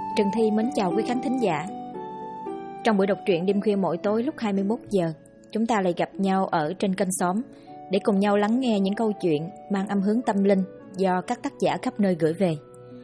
Trần Thi mến chào quý khán thính giả. Trong buổi đọc truyện đêm khuya mỗi tối lúc 21 giờ, chúng ta lại gặp nhau ở trên kênh Xóm để cùng nhau lắng nghe những câu chuyện mang âm hướng tâm linh do các tác giả khắp nơi gửi về.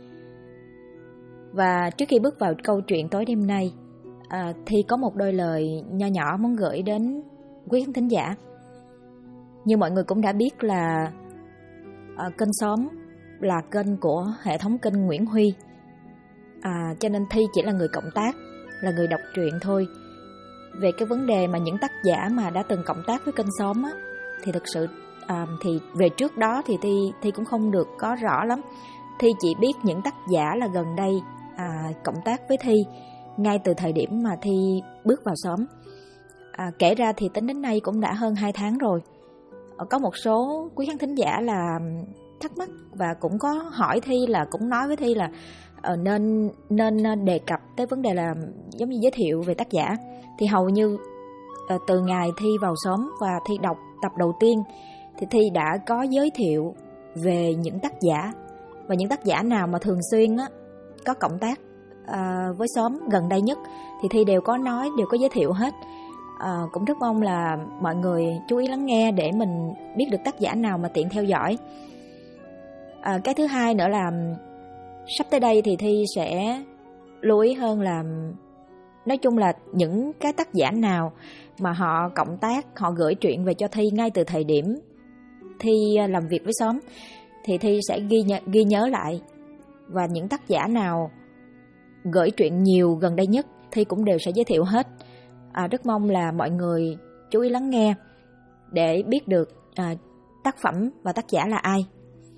Và trước khi bước vào câu chuyện tối đêm nay, thì có một đôi lời nho nhỏ muốn gửi đến quý khán thính giả. Như mọi người cũng đã biết là kênh Xóm là kênh của hệ thống kênh Nguyễn Huy, cho nên Thi chỉ là người cộng tác, là người đọc truyện thôi. Về cái vấn đề mà những tác giả mà đã từng cộng tác với kênh Xóm á, thì thực sự thì về trước đó thì Thi cũng không được có rõ lắm. Thi chỉ biết những tác giả là gần đây cộng tác với Thi ngay từ thời điểm mà Thi bước vào Xóm. Kể ra thì tính đến nay cũng đã hơn 2 tháng rồi. Có một số quý khán thính giả là thắc mắc và cũng có hỏi Thi, là cũng nói với Thi là nên đề cập tới vấn đề là giống như giới thiệu về tác giả. Thì hầu như từ ngày Thi vào Xóm và Thi đọc tập đầu tiên thì Thi đã có giới thiệu về những tác giả, và những tác giả nào mà thường xuyên có cộng tác với Xóm gần đây nhất thì Thi đều có nói, đều có giới thiệu hết. Cũng rất mong là mọi người chú ý lắng nghe để mình biết được tác giả nào mà tiện theo dõi. Cái thứ hai nữa là sắp tới đây thì Thi sẽ lưu ý hơn là nói chung là những cái tác giả nào mà họ cộng tác, họ gửi truyện về cho Thi ngay từ thời điểm Thi làm việc với Xóm thì Thi sẽ ghi nhớ lại. Và những tác giả nào gửi truyện nhiều gần đây nhất Thi cũng đều sẽ giới thiệu hết. Rất mong là mọi người chú ý lắng nghe để biết được tác phẩm và tác giả là ai.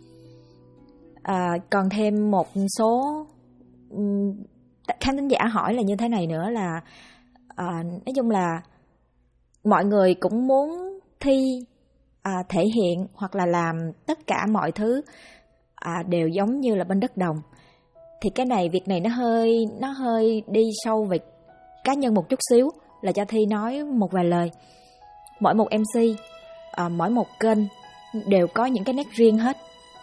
Còn thêm một số khán thính giả hỏi là như thế này nữa là nói chung là mọi người cũng muốn Thi thể hiện hoặc là làm tất cả mọi thứ đều giống như là bên đất đồng. Thì cái này, việc này nó hơi đi sâu về cá nhân một chút xíu, là cho Thi nói một vài lời. Mỗi một MC, mỗi một kênh đều có những cái nét riêng hết.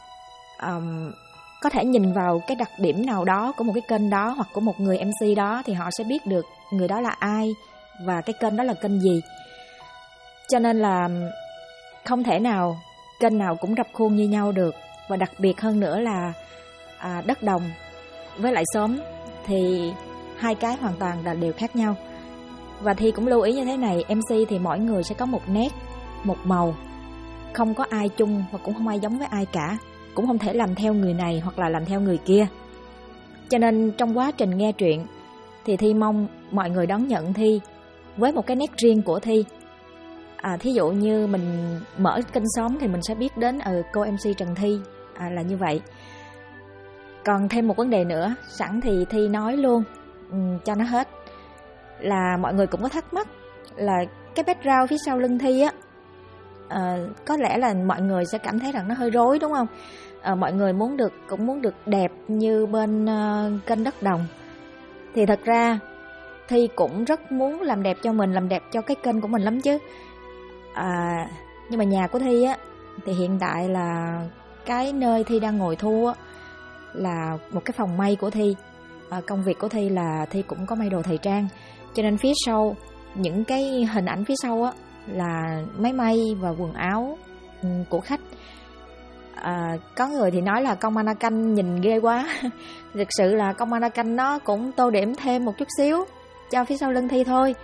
Có thể nhìn vào cái đặc điểm nào đó của một cái kênh đó hoặc của một người MC đó thì họ sẽ biết được người đó là ai và cái kênh đó là kênh gì. Cho nên là không thể nào kênh nào cũng rập khuôn như nhau được. Và đặc biệt hơn nữa là đất đồng với lại Xóm thì hai cái hoàn toàn là đều khác nhau. Và Thi cũng lưu ý như thế này, MC thì mỗi người sẽ có một nét, một màu, không có ai chung và cũng không ai giống với ai cả, cũng không thể làm theo người này hoặc là làm theo người kia. Cho nên trong quá trình nghe truyện thì Thi mong mọi người đón nhận Thi với một cái nét riêng của Thi. Thí dụ như mình mở kênh Xóm thì mình sẽ biết đến cô MC Trần Thi là như vậy. Còn thêm một vấn đề nữa, sẵn thì Thi nói luôn cho nó hết, là mọi người cũng có thắc mắc là cái background phía sau lưng Thi có lẽ là mọi người sẽ cảm thấy rằng nó hơi rối, đúng không? Mọi người cũng muốn được đẹp như bên kênh đất đồng. Thì thật ra Thi cũng rất muốn làm đẹp cho mình, làm đẹp cho cái kênh của mình lắm chứ. Nhưng mà nhà của Thi thì hiện tại là cái nơi Thi đang ngồi thu là một cái phòng may của Thi. Công việc của Thi là Thi cũng có may đồ thời trang, cho nên phía sau, những cái hình ảnh phía sau là máy may và quần áo của khách. Có người thì nói là công Anakin nhìn ghê quá. Thực sự là công Anakin nó cũng tô điểm thêm một chút xíu cho phía sau lưng Thi thôi.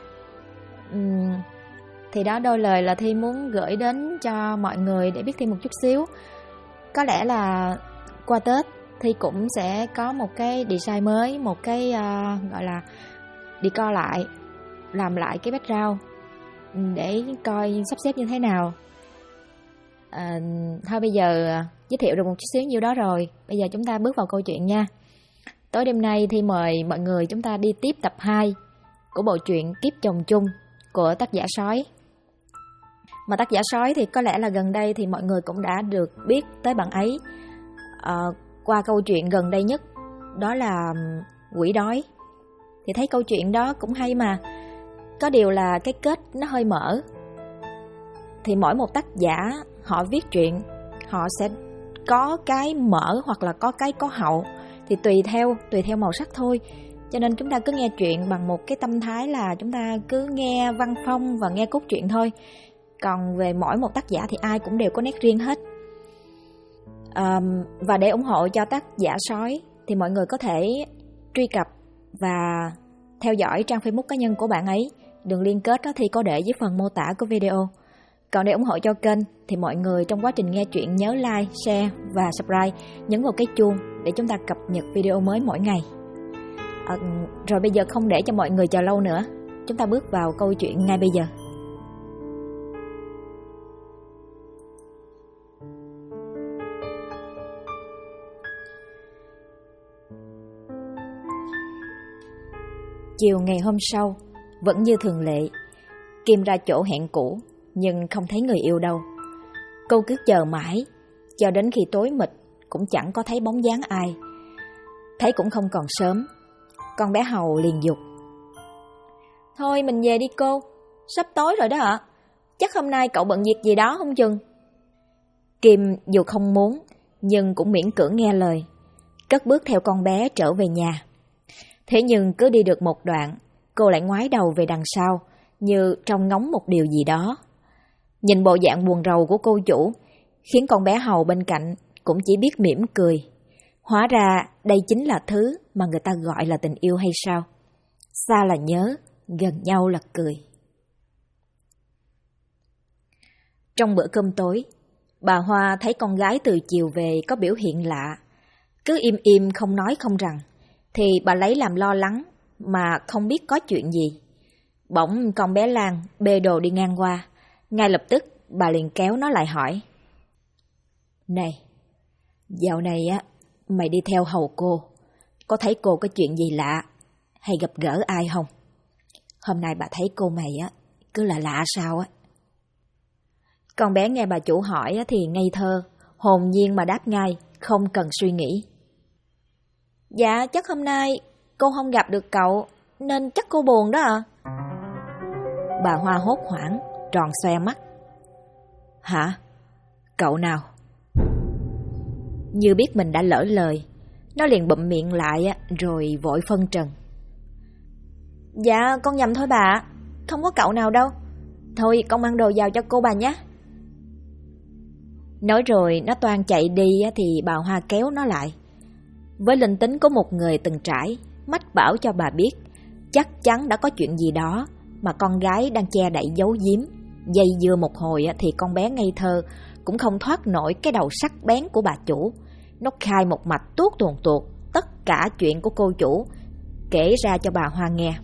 Thì đó, đôi lời là Thi muốn gửi đến cho mọi người để biết thêm một chút xíu. Có lẽ là qua Tết Thi cũng sẽ có một cái design mới, một cái gọi là decor lại, làm lại cái background để coi sắp xếp như thế nào. Thôi bây giờ giới thiệu được một chút xíu nhiêu đó rồi, bây giờ chúng ta bước vào câu chuyện nha. Tối đêm nay Thi mời mọi người chúng ta đi tiếp tập 2 của bộ truyện Kiếp Chồng Chung của tác giả Sói. Mà tác giả Sói thì có lẽ là gần đây thì mọi người cũng đã được biết tới bạn ấy qua câu chuyện gần đây nhất, đó là Quỷ Đói. Thì thấy câu chuyện đó cũng hay mà. Có điều là cái kết nó hơi mở. Thì mỗi một tác giả họ viết truyện, họ sẽ có cái mở hoặc là có cái có hậu. Thì thì tùy theo màu sắc thôi. Cho nên chúng ta cứ nghe chuyện bằng một cái tâm thái là chúng ta cứ nghe văn phong và nghe cốt truyện thôi. Còn về mỗi một tác giả thì ai cũng đều có nét riêng hết. Và để ủng hộ cho tác giả Sói thì mọi người có thể truy cập và theo dõi trang Facebook cá nhân của bạn ấy. Đường liên kết thì có để dưới phần mô tả của video. Còn để ủng hộ cho kênh thì mọi người trong quá trình nghe chuyện nhớ like, share và subscribe, nhấn vào cái chuông để chúng ta cập nhật video mới mỗi ngày. Rồi bây giờ không để cho mọi người chờ lâu nữa, chúng ta bước vào câu chuyện ngay bây giờ. Chiều ngày hôm sau, vẫn như thường lệ, Kim ra chỗ hẹn cũ nhưng không thấy người yêu đâu. Cô cứ chờ mãi, cho đến khi tối mịt cũng chẳng có thấy bóng dáng ai. Thấy cũng không còn sớm, con bé Hầu liền giục: "Thôi mình về đi cô, sắp tối rồi đó ạ. Chắc hôm nay cậu bận việc gì đó không chừng." Kim dù không muốn nhưng cũng miễn cưỡng nghe lời, cất bước theo con bé trở về nhà. Thế nhưng cứ đi được một đoạn, cô lại ngoái đầu về đằng sau như trông ngóng một điều gì đó. Nhìn bộ dạng buồn rầu của cô chủ khiến con bé Hầu bên cạnh cũng chỉ biết mỉm cười. Hóa ra đây chính là thứ mà người ta gọi là tình yêu hay sao? Xa là nhớ, gần nhau là cười. Trong bữa cơm tối, bà Hoa thấy con gái từ chiều về có biểu hiện lạ. Cứ im im không nói không rằng, thì bà lấy làm lo lắng mà không biết có chuyện gì. Bỗng con bé Lan bê đồ đi ngang qua, ngay lập tức bà liền kéo nó lại hỏi: "Này, dạo này mày đi theo hầu cô, có thấy cô có chuyện gì lạ hay gặp gỡ ai không? Hôm nay bà thấy cô mày cứ lạ lạ sao á?" Con bé nghe bà chủ hỏi thì ngây thơ, hồn nhiên mà đáp ngay, không cần suy nghĩ: "Dạ chắc hôm nay cô không gặp được cậu nên chắc cô buồn đó ạ." Bà Hoa hốt hoảng, tròn xoe mắt: "Hả? Cậu nào?" Như biết mình đã lỡ lời, nó liền bụm miệng lại rồi vội phân trần: "Dạ con nhầm thôi bà, không có cậu nào đâu. Thôi con mang đồ vào cho cô bà nhé." Nói rồi nó toan chạy đi thì bà Hoa kéo nó lại. Với linh tính của một người từng trải, mách bảo cho bà biết chắc chắn đã có chuyện gì đó mà con gái đang che đậy giấu giếm. Dây dưa một hồi thì con bé ngây thơ cũng không thoát nổi cái đầu sắc bén của bà chủ. Nó khai một mạch tuốt tuồn tuột tất cả chuyện của cô chủ, kể ra cho bà Hoa nghe.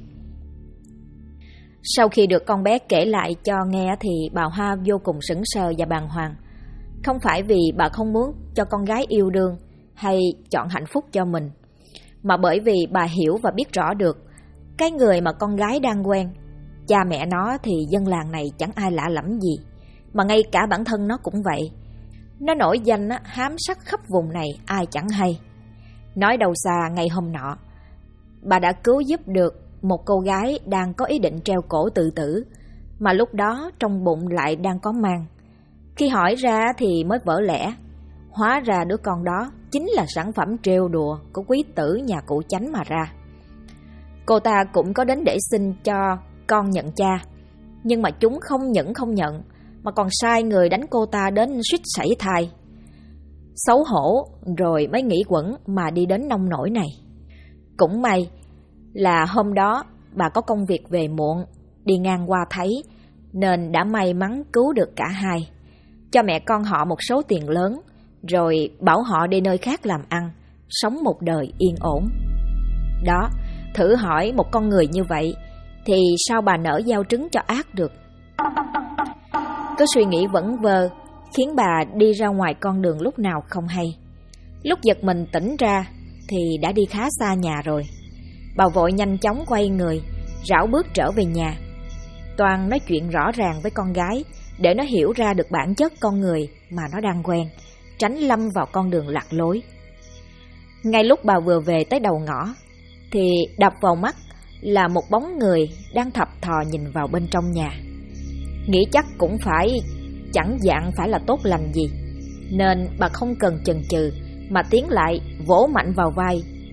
Sau khi được con bé kể lại cho nghe thì bà Hoa vô cùng sững sờ và bàng hoàng. Không phải vì bà không muốn cho con gái yêu đương hay chọn hạnh phúc cho mình, mà bởi vì bà hiểu và biết rõ được cái người mà con gái đang quen, cha mẹ nó thì dân làng này chẳng ai lạ lẫm gì, mà ngay cả bản thân nó cũng vậy. Nó nổi danh hám sắc khắp vùng này ai chẳng hay. Nói đâu xa, ngày hôm nọ bà đã cứu giúp được một cô gái đang có ý định treo cổ tự tử, mà lúc đó trong bụng lại đang có mang. Khi hỏi ra thì mới vỡ lẽ, hóa ra đứa con đó chính là sản phẩm trêu đùa của quý tử nhà cụ Chánh mà ra. Cô ta cũng có đến để xin cho con nhận cha, nhưng mà chúng không những không nhận, mà còn sai người đánh cô ta đến suýt sảy thai. Xấu hổ rồi mới nghĩ quẩn mà đi đến nông nỗi này. Cũng may là hôm đó bà có công việc về muộn, đi ngang qua thấy, nên đã may mắn cứu được cả hai, cho mẹ con họ một số tiền lớn, rồi bảo họ đi nơi khác làm ăn, sống một đời yên ổn. Đó, thử hỏi một con người như vậy thì sao bà nỡ gieo trứng cho ác được. Cứ suy nghĩ vẩn vơ khiến bà đi ra ngoài con đường lúc nào không hay. Lúc giật mình tỉnh ra thì đã đi khá xa nhà rồi. Bà vội nhanh chóng quay người, rảo bước trở về nhà. Toàn nói chuyện rõ ràng với con gái để nó hiểu ra được bản chất con người mà nó đang quen, tránh lâm vào con đường lạc lối. Ngay lúc bà vừa về tới đầu ngõ thì đập vào mắt là một bóng người đang thập thò nhìn vào bên trong nhà. Nghĩ chắc cũng chẳng dạng phải là tốt lành gì, nên bà không cần chần chừ mà tiến lại vỗ mạnh vào vai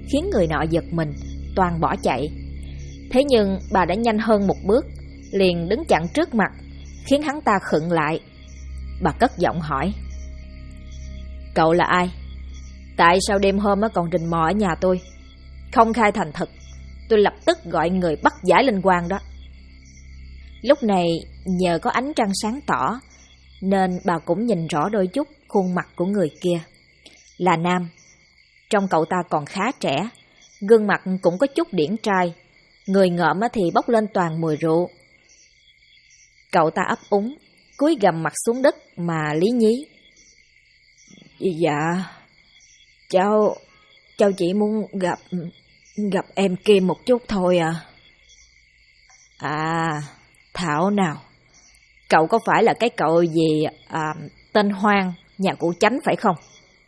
khiến người nọ giật mình, toan bỏ chạy. Thế nhưng bà đã nhanh hơn một bước, liền đứng chặn trước mặt, khiến hắn ta khựng lại. Bà cất giọng hỏi: "Cậu là ai? Tại sao đêm hôm còn rình mò ở nhà tôi? Không khai thành thật, tôi lập tức gọi người bắt giải linh quan đó." Lúc này nhờ có ánh trăng sáng tỏ nên bà cũng nhìn rõ đôi chút khuôn mặt của người kia. Là nam. Trông cậu ta còn khá trẻ, gương mặt cũng có chút điển trai, người ngợm thì bốc lên toàn mùi rượu. Cậu ta ấp úng, cúi gằm mặt xuống đất mà lý nhí: "Dạ, cháu chỉ muốn gặp em Kim một chút thôi à." "À, thảo nào, cậu có phải là cái cậu gì tên Hoang, nhà cụ Chánh phải không?"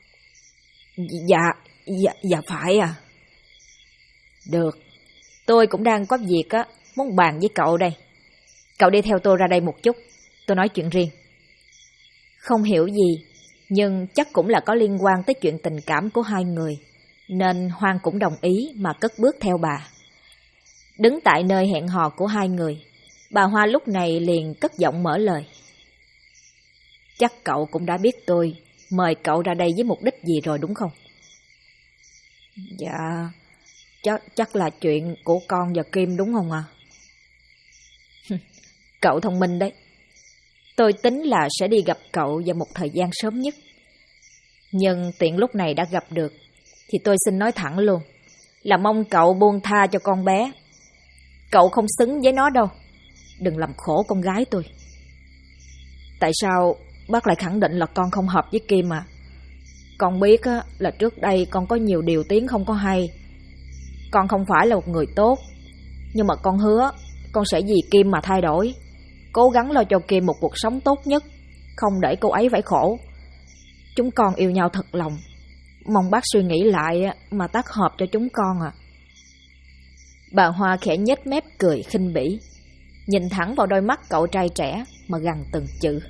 Dạ phải à." "Được, tôi cũng đang có việc muốn bàn với cậu đây. Cậu đi theo tôi ra đây một chút, tôi nói chuyện riêng." Không hiểu gì, nhưng chắc cũng là có liên quan tới chuyện tình cảm của hai người, nên Hoang cũng đồng ý mà cất bước theo bà. Đứng tại nơi hẹn hò của hai người, bà Hoa lúc này liền cất giọng mở lời: "Chắc cậu cũng đã biết tôi mời cậu ra đây với mục đích gì rồi đúng không?" "Dạ, chắc là chuyện của con và Kim đúng không ạ?" "Cậu thông minh đấy. Tôi tính là sẽ đi gặp cậu vào một thời gian sớm nhất. Nhưng tiện lúc này đã gặp được, thì tôi xin nói thẳng luôn là mong cậu buông tha cho con bé. Cậu không xứng với nó đâu. Đừng làm khổ con gái tôi." "Tại sao bác lại khẳng định là con không hợp với Kim à? Con biết là trước đây con có nhiều điều tiếng không có hay. Con không phải là một người tốt, nhưng mà con hứa con sẽ vì Kim mà thay đổi, cố gắng lo cho Kim một cuộc sống tốt nhất, không để cô ấy phải khổ. Chúng con yêu nhau thật lòng, mong bác suy nghĩ lại mà tác hợp cho chúng con à." Bà Hoa khẽ nhếch mép cười khinh bỉ, nhìn thẳng vào đôi mắt cậu trai trẻ mà gằn từng chữ: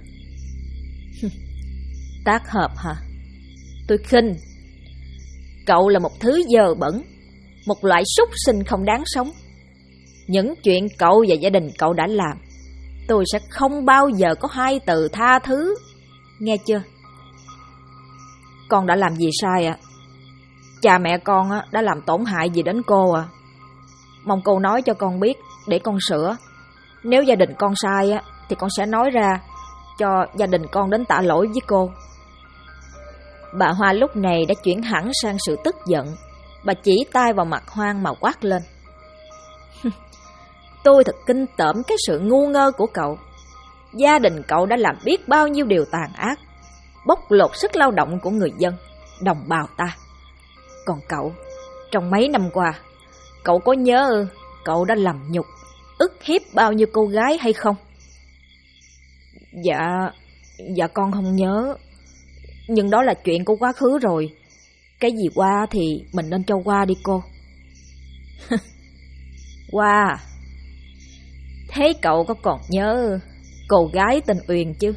"Tác hợp hả? Tôi khinh. Cậu là một thứ dơ bẩn, một loại súc sinh không đáng sống. Những chuyện cậu và gia đình cậu đã làm, tôi sẽ không bao giờ có hai từ tha thứ, nghe chưa?" "Con đã làm gì sai ạ? Cha mẹ con đã làm tổn hại gì đến cô à? Mong cô nói cho con biết để con sửa. Nếu gia đình con sai thì con sẽ nói ra cho gia đình con đến tạ lỗi với cô." Bà Hoa lúc này đã chuyển hẳn sang sự tức giận. Bà chỉ tay vào mặt Hoang mà quát lên: "Tôi thật kinh tởm cái sự ngu ngơ của cậu. Gia đình cậu đã làm biết bao nhiêu điều tàn ác, bóc lột sức lao động của người dân, đồng bào ta. Còn cậu, trong mấy năm qua, cậu có nhớ cậu đã làm nhục, ức hiếp bao nhiêu cô gái hay không?" Dạ con không nhớ. Nhưng đó là chuyện của quá khứ rồi. Cái gì qua thì mình nên cho qua đi cô." "Qua? Thế cậu có còn nhớ cô gái tên Uyên chứ?"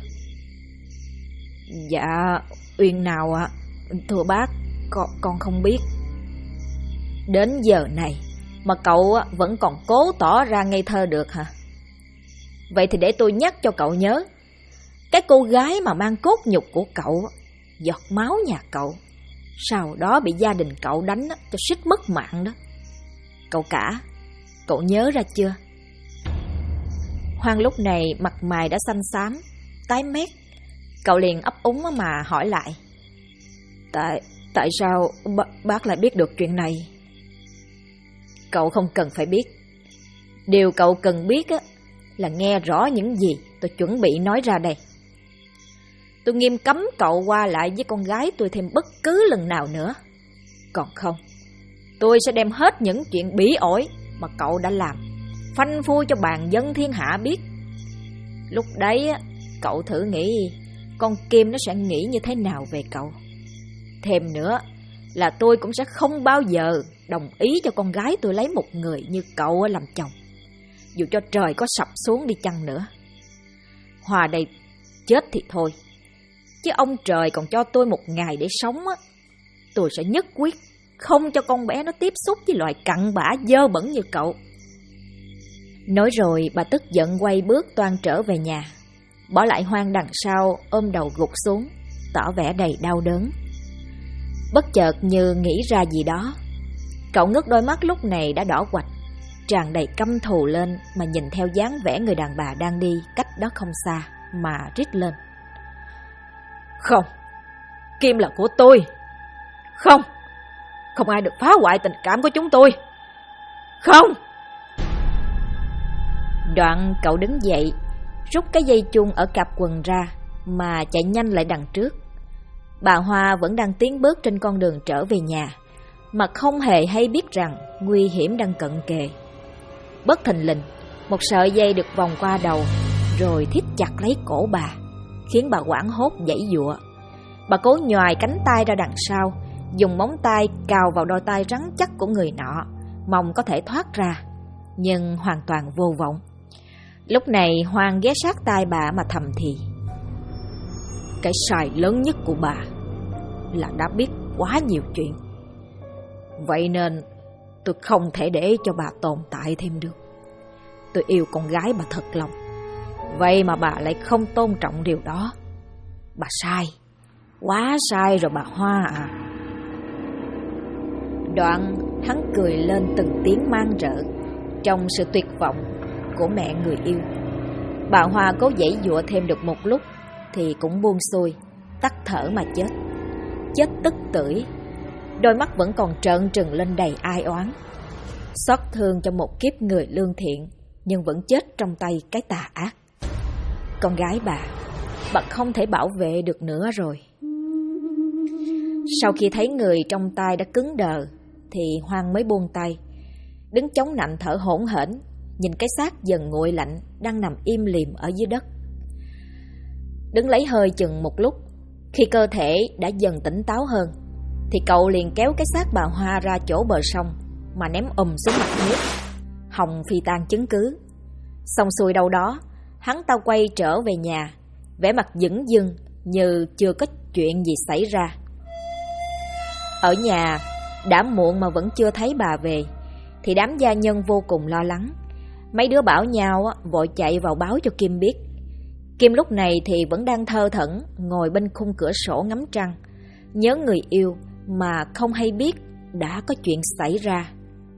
"Dạ, Uyên nào ạ? Thưa bác, con không biết." "Đến giờ này mà cậu vẫn còn cố tỏ ra ngây thơ được hả? Vậy thì để tôi nhắc cho cậu nhớ, cái cô gái mà mang cốt nhục của cậu, giọt máu nhà cậu, sau đó bị gia đình cậu đánh cho suýt mất mạng đó. Cậu cả, cậu nhớ ra chưa?" Hoang lúc này mặt mày đã xanh xám, tái mét. Cậu liền ấp úng mà hỏi lại: Tại sao bác lại biết được chuyện này?" "Cậu không cần phải biết. Điều cậu cần biết là nghe rõ những gì tôi chuẩn bị nói ra đây. Tôi nghiêm cấm cậu qua lại với con gái tôi thêm bất cứ lần nào nữa. Còn không, tôi sẽ đem hết những chuyện bỉ ổi mà cậu đã làm, phanh phui cho bàn dân thiên hạ biết. Lúc đấy cậu thử nghĩ con Kim nó sẽ nghĩ như thế nào về cậu. Thêm nữa là tôi cũng sẽ không bao giờ đồng ý cho con gái tôi lấy một người như cậu làm chồng, dù cho trời có sập xuống đi chăng nữa. Hòa đây chết thì thôi, chứ ông trời còn cho tôi một ngày để sống tôi sẽ nhất quyết không cho con bé nó tiếp xúc với loại cặn bã dơ bẩn như cậu. Nói rồi bà tức giận quay bước toan trở về nhà, bỏ lại Hoang đằng sau ôm đầu gục xuống, tỏ vẻ đầy đau đớn. Bất chợt như nghĩ ra gì đó, cậu ngước đôi mắt lúc này đã đỏ quạch, tràn đầy căm thù lên mà nhìn theo dáng vẻ người đàn bà đang đi cách đó không xa mà rít lên. Không, Kim là của tôi. Không, không ai được phá hoại tình cảm của chúng tôi. Không. Đoạn cậu đứng dậy, rút cái dây chun ở cặp quần ra mà chạy nhanh lại đằng trước. Bà Hoa vẫn đang tiến bước trên con đường trở về nhà, mà không hề hay biết rằng nguy hiểm đang cận kề. Bất thình lình, một sợi dây được vòng qua đầu rồi thít chặt lấy cổ bà, khiến bà hoảng hốt giãy giụa. Bà cố nhoài cánh tay ra đằng sau, dùng móng tay cào vào đôi tay rắn chắc của người nọ, mong có thể thoát ra, nhưng hoàn toàn vô vọng. Lúc này Hoang ghé sát tai bà mà thầm thì: cái sai lớn nhất của bà là đã biết quá nhiều chuyện. Vậy nên tôi không thể để cho bà tồn tại thêm được. Tôi yêu con gái bà thật lòng, vậy mà bà lại không tôn trọng điều đó. Bà sai, quá sai rồi bà Hoa à. Đoạn hắn cười lên từng tiếng man rợ trong sự tuyệt vọng của mẹ người yêu. Bà Hoa cố giãy giụa thêm được một lúc thì cũng buông xuôi, tắt thở mà chết. Chết tức tưởi, đôi mắt vẫn còn trợn trừng lên đầy ai oán. Xót thương cho một kiếp người lương thiện, nhưng vẫn chết trong tay cái tà ác. Con gái bà không thể bảo vệ được nữa rồi. Sau khi thấy người trong tay đã cứng đờ thì Hoang mới buông tay, đứng chống nạnh thở hổn hển, nhìn cái xác dần nguội lạnh đang nằm im lìm ở dưới đất. Đứng lấy hơi chừng một lúc, khi cơ thể đã dần tỉnh táo hơn thì cậu liền kéo cái xác bà Hoa ra chỗ bờ sông mà ném xuống mặt nước, hòng phi tan chứng cứ. Xong xuôi đâu đó, hắn ta quay trở về nhà, vẻ mặt dửng dưng như chưa có chuyện gì xảy ra. Ở nhà đã muộn mà vẫn chưa thấy bà về thì đám gia nhân vô cùng lo lắng. Mấy đứa bảo nhau vội chạy vào báo cho Kim biết. Kim lúc này thì vẫn đang thơ thẩn ngồi bên khung cửa sổ ngắm trăng, nhớ người yêu mà không hay biết đã có chuyện xảy ra.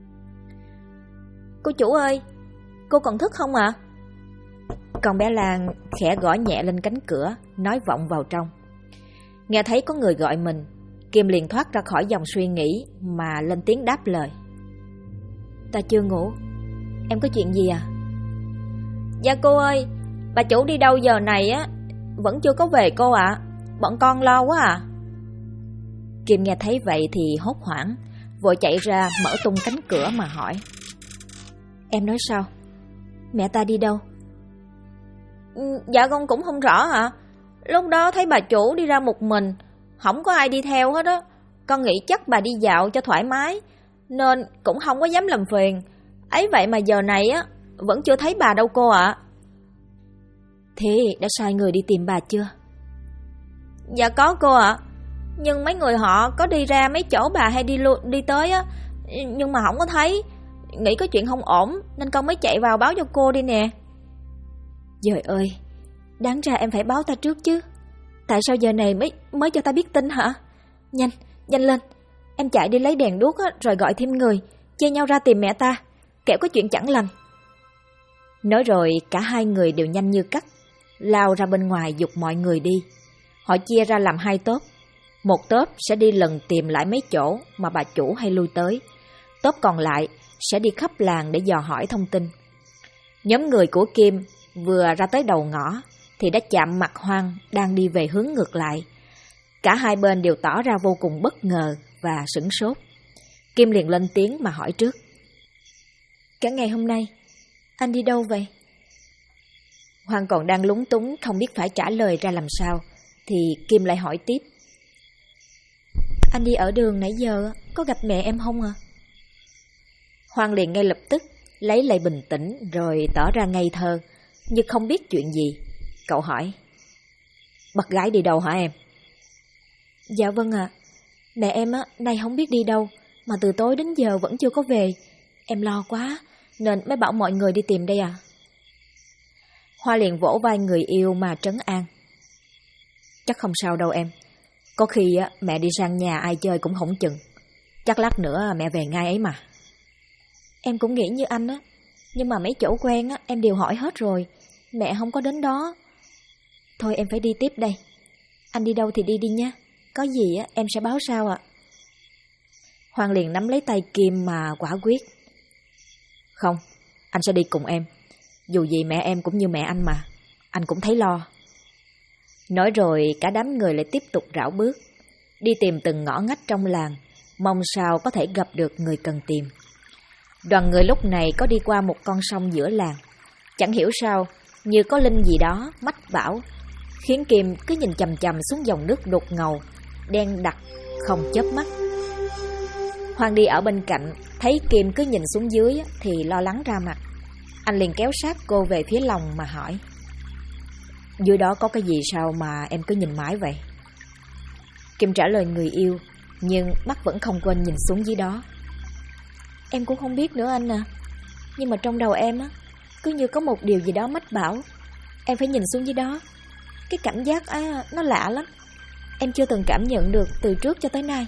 Cô chủ ơi, cô còn thức không ạ? Con bé Lan khẽ gõ nhẹ lên cánh cửa, nói vọng vào trong. Nghe thấy có người gọi mình, Kim liền thoát ra khỏi dòng suy nghĩ mà lên tiếng đáp lời. Ta chưa ngủ, em có chuyện gì à? Dạ cô ơi, bà chủ đi đâu giờ này á, vẫn chưa có về cô ạ. Bọn con lo quá à. Kim nghe thấy vậy thì hốt hoảng, vội chạy ra mở tung cánh cửa mà hỏi. Em nói sao? Mẹ ta đi đâu? Dạ con cũng không rõ ạ. Lúc đó thấy bà chủ đi ra một mình, không có ai đi theo hết á. Con nghĩ chắc bà đi dạo cho thoải mái, nên cũng không có dám làm phiền. Ấy vậy mà giờ này á vẫn chưa thấy bà đâu cô ạ. Thế đã sai người đi tìm bà chưa? Dạ có cô ạ. Nhưng mấy người họ có đi ra mấy chỗ bà hay đi tới á, nhưng mà không có thấy. Nghĩ có chuyện không ổn nên con mới chạy vào báo cho cô đi nè. Trời ơi, đáng ra em phải báo ta trước chứ. Tại sao giờ này mới cho ta biết tin hả? Nhanh lên, em chạy đi lấy đèn đuốc á, rồi gọi thêm người, chia nhau ra tìm mẹ ta, kẻo có chuyện chẳng lành. Nói rồi cả hai người đều nhanh như cắt, lao ra bên ngoài giục mọi người đi. Họ chia ra làm hai tốp. Một tốp sẽ đi lần tìm lại mấy chỗ mà bà chủ hay lui tới. Tốp còn lại sẽ đi khắp làng để dò hỏi thông tin. Nhóm người của Kim vừa ra tới đầu ngõ thì đã chạm mặt Hoang đang đi về hướng ngược lại. Cả hai bên đều tỏ ra vô cùng bất ngờ và sửng sốt. Kim liền lên tiếng mà hỏi trước. Cả ngày hôm nay anh đi đâu vậy? Hoang còn đang lúng túng không biết phải trả lời ra làm sao thì Kim lại hỏi tiếp. Anh đi ở đường nãy giờ có gặp mẹ em không à? Hoang liền ngay lập tức lấy lại bình tĩnh rồi tỏ ra ngây thơ như không biết chuyện gì. Cậu hỏi. Bác gái đi đâu hả em? Dạ vâng ạ. Mẹ em nay không biết đi đâu, mà từ tối đến giờ vẫn chưa có về. Em lo quá, nên mới bảo mọi người đi tìm đây à. Hoa liền vỗ vai người yêu mà trấn an. Chắc không sao đâu em. Có khi mẹ đi sang nhà ai chơi cũng không chừng. Chắc lát nữa mẹ về ngay ấy mà. Em cũng nghĩ như anh á. Nhưng mà mấy chỗ quen em đều hỏi hết rồi. Mẹ không có đến đó. Thôi em phải đi tiếp đây. Anh đi đâu thì đi nha. Có gì em sẽ báo sau ạ. Hoàng liền nắm lấy tay Kim mà quả quyết. Không, anh sẽ đi cùng em. Dù gì mẹ em cũng như mẹ anh mà. Anh cũng thấy lo. Nói rồi cả đám người lại tiếp tục rảo bước, đi tìm từng ngõ ngách trong làng, mong sao có thể gặp được người cần tìm. Đoàn người lúc này có đi qua một con sông giữa làng. Chẳng hiểu sao, như có linh gì đó mách bảo, khiến Kim cứ nhìn chằm chằm xuống dòng nước đục ngầu, đen đặc, không chớp mắt. Hoàng đi ở bên cạnh, thấy Kim cứ nhìn xuống dưới thì lo lắng ra mặt. Anh liền kéo sát cô về phía lòng mà hỏi. Dưới đó có cái gì sao mà em cứ nhìn mãi vậy? Kim trả lời người yêu, nhưng mắt vẫn không quên nhìn xuống dưới đó. Em cũng không biết nữa anh à. Nhưng mà trong đầu em cứ như có một điều gì đó mách bảo em phải nhìn xuống dưới đó. Cái cảm giác nó lạ lắm. Em chưa từng cảm nhận được từ trước cho tới nay.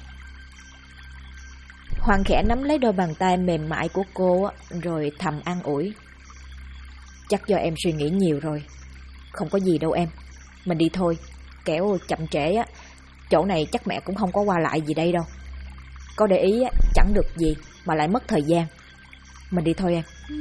Hoàng khẽ nắm lấy đôi bàn tay mềm mại của cô rồi thầm an ủi. Chắc do em suy nghĩ nhiều rồi. Không có gì đâu em. Mình đi thôi. Kẻo chậm trễ chỗ này chắc mẹ cũng không có qua lại gì đây đâu. Có để ý chẳng được gì mà lại mất thời gian. Mình đi thôi em.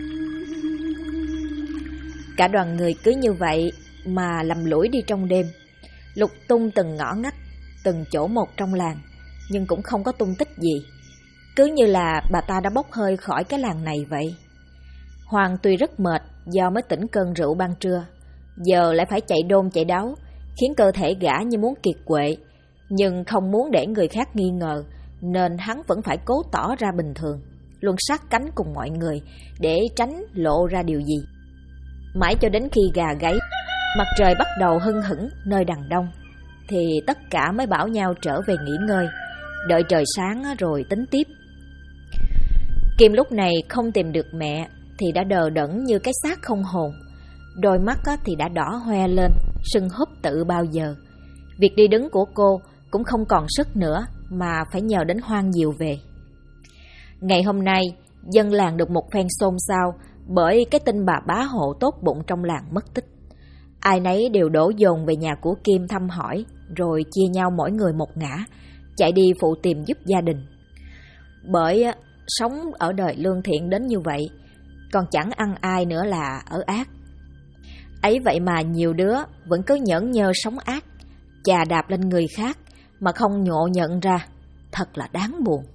Cả đoàn người cứ như vậy mà lầm lũi đi trong đêm, lục tung từng ngõ ngách, từng chỗ một trong làng, nhưng cũng không có tung tích gì. Cứ như là bà ta đã bốc hơi khỏi cái làng này vậy. Hoàng tuy rất mệt do mới tỉnh cơn rượu ban trưa, giờ lại phải chạy đôn chạy đáo, khiến cơ thể gã như muốn kiệt quệ. Nhưng không muốn để người khác nghi ngờ, nên hắn vẫn phải cố tỏ ra bình thường, luôn sát cánh cùng mọi người để tránh lộ ra điều gì. Mãi cho đến khi gà gáy, mặt trời bắt đầu hưng hửng nơi đằng đông, thì tất cả mới bảo nhau trở về nghỉ ngơi, đợi trời sáng rồi tính tiếp. Kim lúc này không tìm được mẹ thì đã đờ đẫn như cái xác không hồn. Đôi mắt thì đã đỏ hoe lên, sưng húp tự bao giờ. Việc đi đứng của cô cũng không còn sức nữa, mà phải nhờ đến Hoang dìu về. Ngày hôm nay, dân làng được một phen xôn xao bởi cái tin bà bá hộ tốt bụng trong làng mất tích. Ai nấy đều đổ dồn về nhà của Kim thăm hỏi, rồi chia nhau mỗi người một ngã, chạy đi phụ tìm giúp gia đình. Bởi sống ở đời lương thiện đến như vậy, còn chẳng ăn ai nữa là ở ác. Ấy vậy mà nhiều đứa vẫn cứ nhởn nhơ sống ác, chà đạp lên người khác mà không ngộ nhận ra, thật là đáng buồn.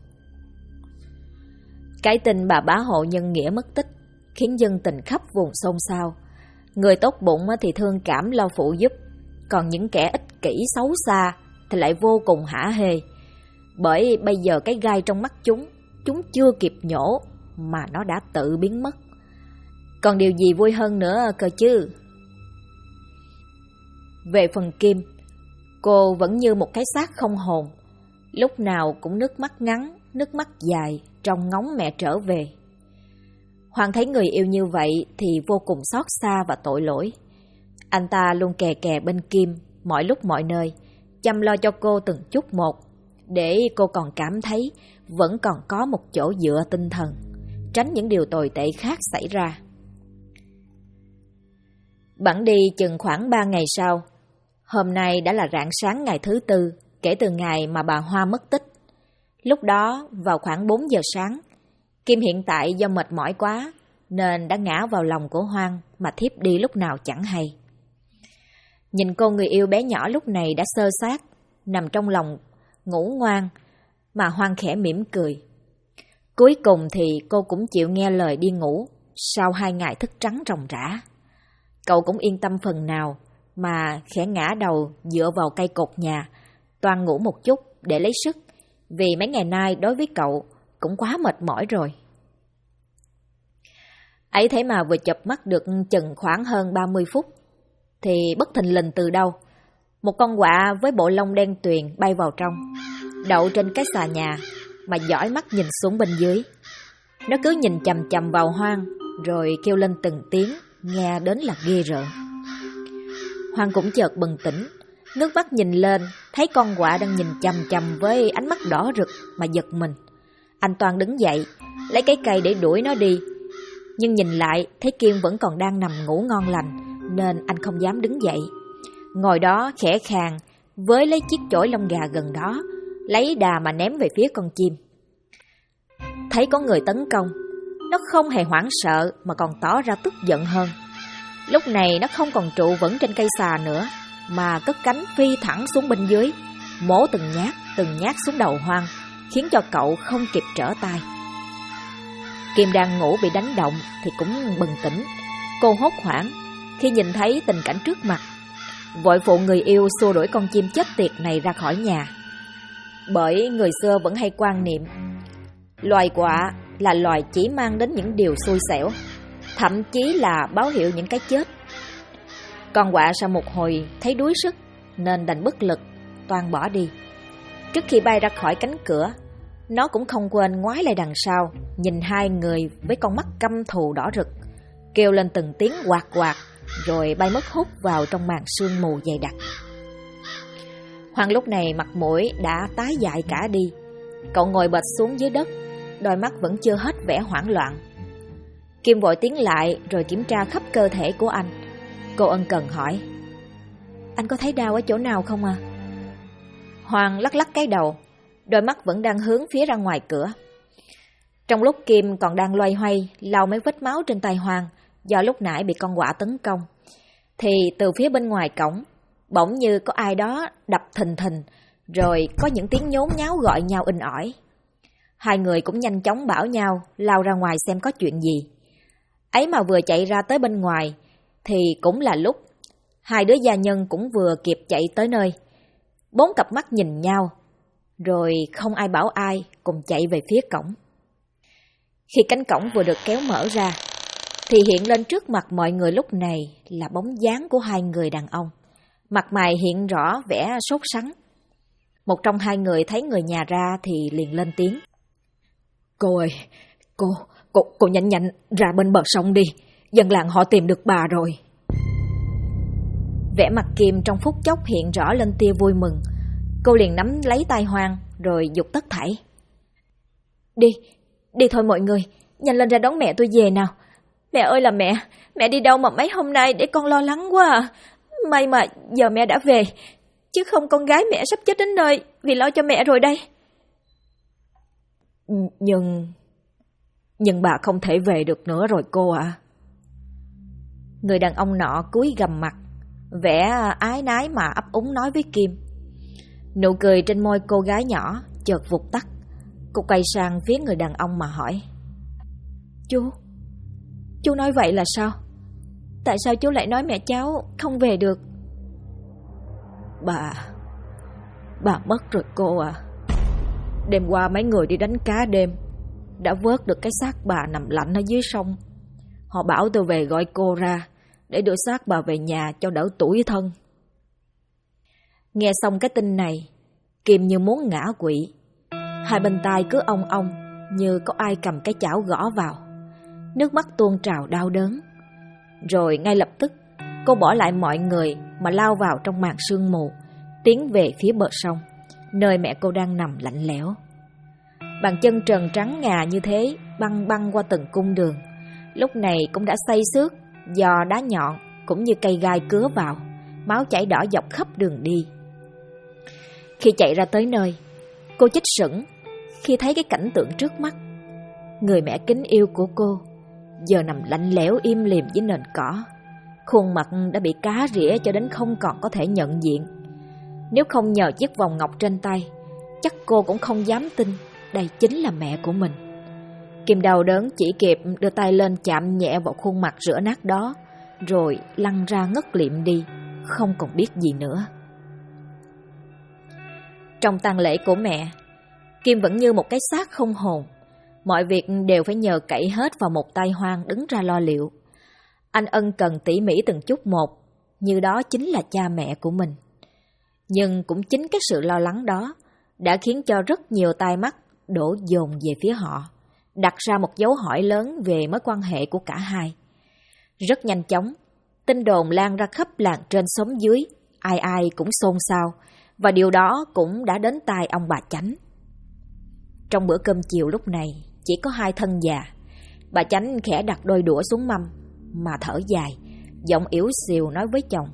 Cái tin bà bá hộ nhân nghĩa mất tích khiến dân tình khắp vùng xôn xao. Người tốt bụng thì thương cảm lo phụ giúp, còn những kẻ ích kỷ xấu xa thì lại vô cùng hả hê. Bởi bây giờ cái gai trong mắt chúng chưa kịp nhổ mà nó đã tự biến mất. Còn điều gì vui hơn nữa cơ chứ? Về phần Kim, cô vẫn như một cái xác không hồn, lúc nào cũng nước mắt ngắn, nước mắt dài, trông ngóng mẹ trở về. Hoàng thấy người yêu như vậy thì vô cùng xót xa và tội lỗi. Anh ta luôn kè kè bên Kim mọi lúc mọi nơi, chăm lo cho cô từng chút một, để cô còn cảm thấy vẫn còn có một chỗ dựa tinh thần, tránh những điều tồi tệ khác xảy ra. Bẵng đi chừng khoảng 3 ngày sau. Hôm nay đã là rạng sáng ngày thứ tư kể từ ngày mà bà Hoa mất tích. Lúc đó vào khoảng 4 giờ sáng, Kim hiện tại do mệt mỏi quá nên đã ngã vào lòng của Hoang mà thiếp đi lúc nào chẳng hay. Nhìn cô người yêu bé nhỏ lúc này đã xơ xác, nằm trong lòng ngủ ngoan, mà Hoang khẽ mỉm cười. Cuối cùng thì cô cũng chịu nghe lời đi ngủ sau 2 ngày thức trắng ròng rã. Cậu cũng yên tâm phần nào mà khẽ ngã đầu dựa vào cây cột nhà, toan ngủ một chút để lấy sức, vì mấy ngày nay đối với cậu cũng quá mệt mỏi rồi. Ấy thế mà vừa chợp mắt được chừng khoảng hơn 30 phút, thì bất thình lình từ đâu, một con quạ với bộ lông đen tuyền bay vào trong, đậu trên cái xà nhà, mà dõi mắt nhìn xuống bên dưới. Nó cứ nhìn chằm chằm vào Hoang, rồi kêu lên từng tiếng, nghe đến là ghê rợn. Hoang cũng chợt bừng tỉnh, ngước mắt nhìn lên, thấy con quạ đang nhìn chằm chằm với ánh mắt đỏ rực mà giật mình. Anh toan đứng dậy, lấy cái cây để đuổi nó đi, nhưng nhìn lại thấy Kim vẫn còn đang nằm ngủ ngon lành, nên anh không dám đứng dậy. Ngồi đó khẽ khàng, với lấy chiếc chổi lông gà gần đó, lấy đà mà ném về phía con chim. Thấy có người tấn công, nó không hề hoảng sợ mà còn tỏ ra tức giận hơn. Lúc này nó không còn trụ vững trên cây xà nữa, mà cất cánh phi thẳng xuống bên dưới, mổ từng nhát xuống đầu Hoang, khiến cho cậu không kịp trở tay. Kim đang ngủ bị đánh động thì cũng bừng tỉnh. Cô hốt hoảng khi nhìn thấy tình cảnh trước mặt, vội phụ người yêu xua đuổi con chim chết tiệt này ra khỏi nhà. Bởi người xưa vẫn hay quan niệm loài quạ là loài chỉ mang đến những điều xui xẻo, thậm chí là báo hiệu những cái chết. Con quạ sau một hồi thấy đuối sức nên đành bất lực, toan bỏ đi. Trước khi bay ra khỏi cánh cửa, nó cũng không quên ngoái lại đằng sau, nhìn hai người với con mắt căm thù đỏ rực, kêu lên từng tiếng quạt quạt, rồi bay mất hút vào trong màn sương mù dày đặc. Hoang lúc này mặt mũi đã tái dại cả đi. Cậu ngồi bệt xuống dưới đất, đôi mắt vẫn chưa hết vẻ hoảng loạn. Kim vội tiến lại rồi kiểm tra khắp cơ thể của anh. Cô ân cần hỏi: "Anh có thấy đau ở chỗ nào không à?" Hoang lắc lắc cái đầu, đôi mắt vẫn đang hướng phía ra ngoài cửa. Trong lúc Kim còn đang loay hoay lau mấy vết máu trên tay Hoang do lúc nãy bị con quạ tấn công, thì từ phía bên ngoài cổng bỗng như có ai đó đập thình thình, rồi có những tiếng nhốn nháo gọi nhau inh ỏi. Hai người cũng nhanh chóng bảo nhau lao ra ngoài xem có chuyện gì. Ấy mà vừa chạy ra tới bên ngoài thì cũng là lúc hai đứa gia nhân cũng vừa kịp chạy tới nơi. Bốn cặp mắt nhìn nhau, rồi không ai bảo ai cùng chạy về phía cổng. Khi cánh cổng vừa được kéo mở ra, thì hiện lên trước mặt mọi người lúc này là bóng dáng của hai người đàn ông. Mặt mày hiện rõ vẻ sốt sắng. Một trong hai người thấy người nhà ra thì liền lên tiếng: "Cô ơi, cô nhanh nhanh ra bên bờ sông đi, dân làng họ tìm được bà rồi." Vẻ mặt Kim trong phút chốc hiện rõ lên tia vui mừng. Cô liền nắm lấy tay Hoang rồi giục tất thảy: Đi thôi mọi người, nhanh lên ra đón mẹ tôi về nào. Mẹ ơi là mẹ đi đâu mà mấy hôm nay để con lo lắng quá à. May mà giờ mẹ đã về, chứ không con gái mẹ sắp chết đến nơi vì lo cho mẹ rồi đây." Nhưng bà không thể về được nữa rồi cô ạ. Người đàn ông nọ cúi gằm mặt, vẻ ái nái mà ấp úng nói với Kim. Nụ cười trên môi cô gái nhỏ chợt vụt tắt. Cô quay sang phía người đàn ông mà hỏi: Chú nói vậy là sao? Tại sao chú lại nói mẹ cháu không về được?" Bà mất rồi cô à. Đêm qua mấy người đi đánh cá đêm đã vớt được cái xác bà nằm lạnh ở dưới sông. Họ bảo tôi về gọi cô ra để đưa xác bà về nhà cho đỡ tủi thân. Nghe xong cái tin này, Kim như muốn ngã quỵ. Hai bên tai cứ ong ong như có ai cầm cái chảo gõ vào. Nước mắt tuôn trào đau đớn. Rồi ngay lập tức cô bỏ lại mọi người mà lao vào trong màn sương mù, tiến về phía bờ sông, nơi mẹ cô đang nằm lạnh lẽo. Bàn chân trần trắng ngà như thế băng băng qua từng cung đường, lúc này cũng đã xây xước do đá nhọn cũng như cây gai cứa vào, máu chảy đỏ dọc khắp đường đi. Khi chạy ra tới nơi, cô chết sững khi thấy cái cảnh tượng trước mắt. Người mẹ kính yêu của cô giờ nằm lạnh lẽo im lìm dưới nền cỏ, khuôn mặt đã bị cá rỉa cho đến không còn có thể nhận diện. Nếu không nhờ chiếc vòng ngọc trên tay, chắc cô cũng không dám tin đây chính là mẹ của mình. Kim đau đớn chỉ kịp đưa tay lên chạm nhẹ vào khuôn mặt rữa nát đó, rồi lăn ra ngất liệm đi, không còn biết gì nữa. Trong tang lễ của mẹ, Kim vẫn như một cái xác không hồn. Mọi việc đều phải nhờ cậy hết vào một tay Hoang đứng ra lo liệu. Anh ân cần tỉ mỉ từng chút một, như đó chính là cha mẹ của mình. Nhưng cũng chính cái sự lo lắng đó đã khiến cho rất nhiều tai mắt đổ dồn về phía họ, đặt ra một dấu hỏi lớn về mối quan hệ của cả hai. Rất nhanh chóng, tin đồn lan ra khắp làng trên xóm dưới, ai ai cũng xôn xao, và điều đó cũng đã đến tai ông bà Chánh. Trong bữa cơm chiều lúc này, chỉ có hai thân già. Bà Chánh khẽ đặt đôi đũa xuống mâm, mà thở dài, giọng yếu xìu nói với chồng.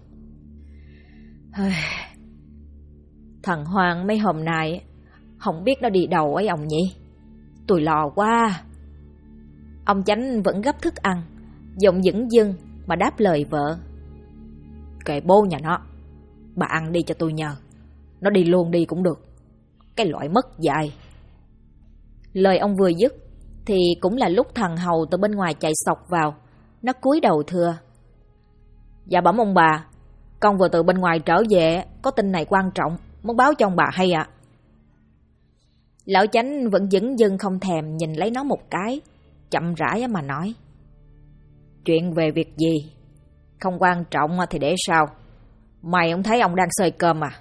Thằng Hoàng mấy hôm nay không biết nó đi đâu ấy ông nhỉ? Tôi lo quá. Ông Chánh vẫn gấp thức ăn, giọng dửng dưng mà đáp lời vợ. Kệ bố nhà nó, bà ăn đi cho tôi nhờ. Nó đi luôn đi cũng được. Cái loại mất dạy. Lời ông vừa dứt thì cũng là lúc thằng Hầu từ bên ngoài chạy xộc vào. Nó cúi đầu thưa. Dạ bẩm ông bà, con vừa từ bên ngoài trở về, có tin này quan trọng, muốn báo cho ông bà hay ạ. Lão Chánh vẫn dửng dưng không thèm nhìn lấy nó một cái, chậm rãi mà nói. Chuyện về việc gì? Không quan trọng thì để sau. Mày không thấy ông đang xơi cơm à?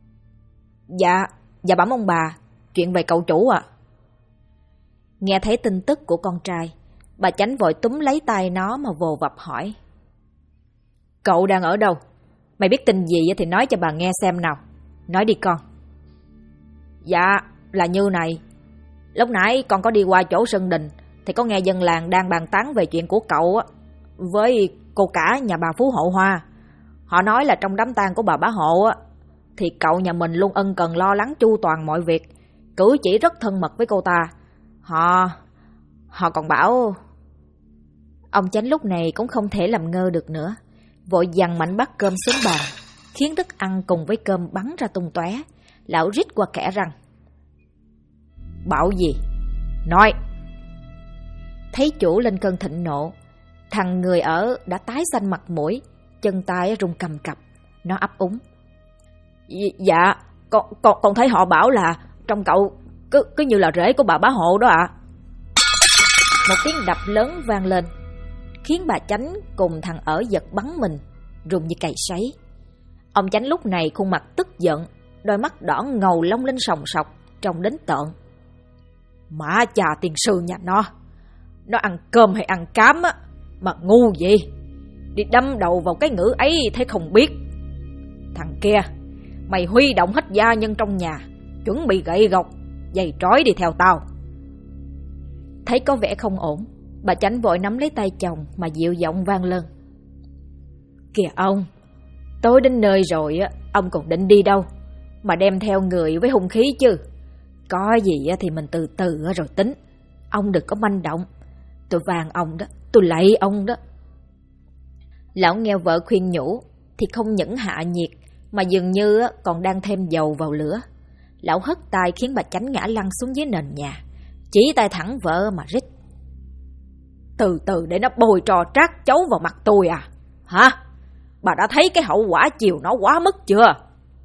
Dạ bẩm ông bà, chuyện về cậu chủ ạ. Nghe thấy tin tức của con trai, bà Chánh vội túm lấy tay nó mà vồ vập hỏi. Cậu đang ở đâu? Mày biết tin gì thì nói cho bà nghe xem nào. Nói đi con. Dạ, là như này. Lúc nãy con có đi qua chỗ Sơn Đình thì có nghe dân làng đang bàn tán về chuyện của cậu với cô cả nhà bà Phú Hộ Hoa. Họ nói là trong đám tang của bà Bá Hộ thì cậu nhà mình luôn ân cần lo lắng chu toàn mọi việc, cử chỉ rất thân mật với cô ta. Họ còn bảo... Ông Chánh lúc này cũng không thể làm ngơ được nữa, vội giằng mảnh bát cơm xuống bàn, khiến thức ăn cùng với cơm bắn ra tung tóe. Lão rít qua kẽ răng. Bảo gì? Nói! Thấy chủ lên cơn thịnh nộ, thằng người ở đã tái xanh mặt mũi, chân tay run cầm cập. Nó ấp úng. Dạ, con thấy họ bảo là trong cậu cứ như là rễ của bà Bá Hộ đó ạ. Một tiếng đập lớn vang lên, khiến bà Chánh cùng thằng ở giật bắn mình, run như cày sấy. Ông Chánh lúc này khuôn mặt tức giận, đôi mắt đỏ ngầu long lên sòng sọc, trông đến tợn. Mã chà tiền sư nhà nó ăn cơm hay ăn cám á mà ngu gì, đi đâm đầu vào cái ngữ ấy thế không biết. Thằng kia, mày huy động hết gia nhân trong nhà, chuẩn bị gậy gộc, giày trói đi theo tao. Thấy có vẻ không ổn, bà Chánh vội nắm lấy tay chồng mà dịu giọng vang lên. Kìa ông, tối đến nơi rồi ông còn định đi đâu mà đem theo người với hung khí chứ? Có gì thì mình từ từ rồi tính. Ông đừng có manh động. Tôi van ông đó, tôi lạy ông đó. Lão nghe vợ khuyên nhủ thì không những hạ nhiệt mà dường như còn đang thêm dầu vào lửa. Lão hất tay khiến bà Chánh ngã lăn xuống dưới nền nhà, chỉ tay thẳng vợ mà rít. Từ từ để nó bôi trò trát chấu vào mặt tôi à? Hả? Bà đã thấy cái hậu quả chiều nó quá mức chưa?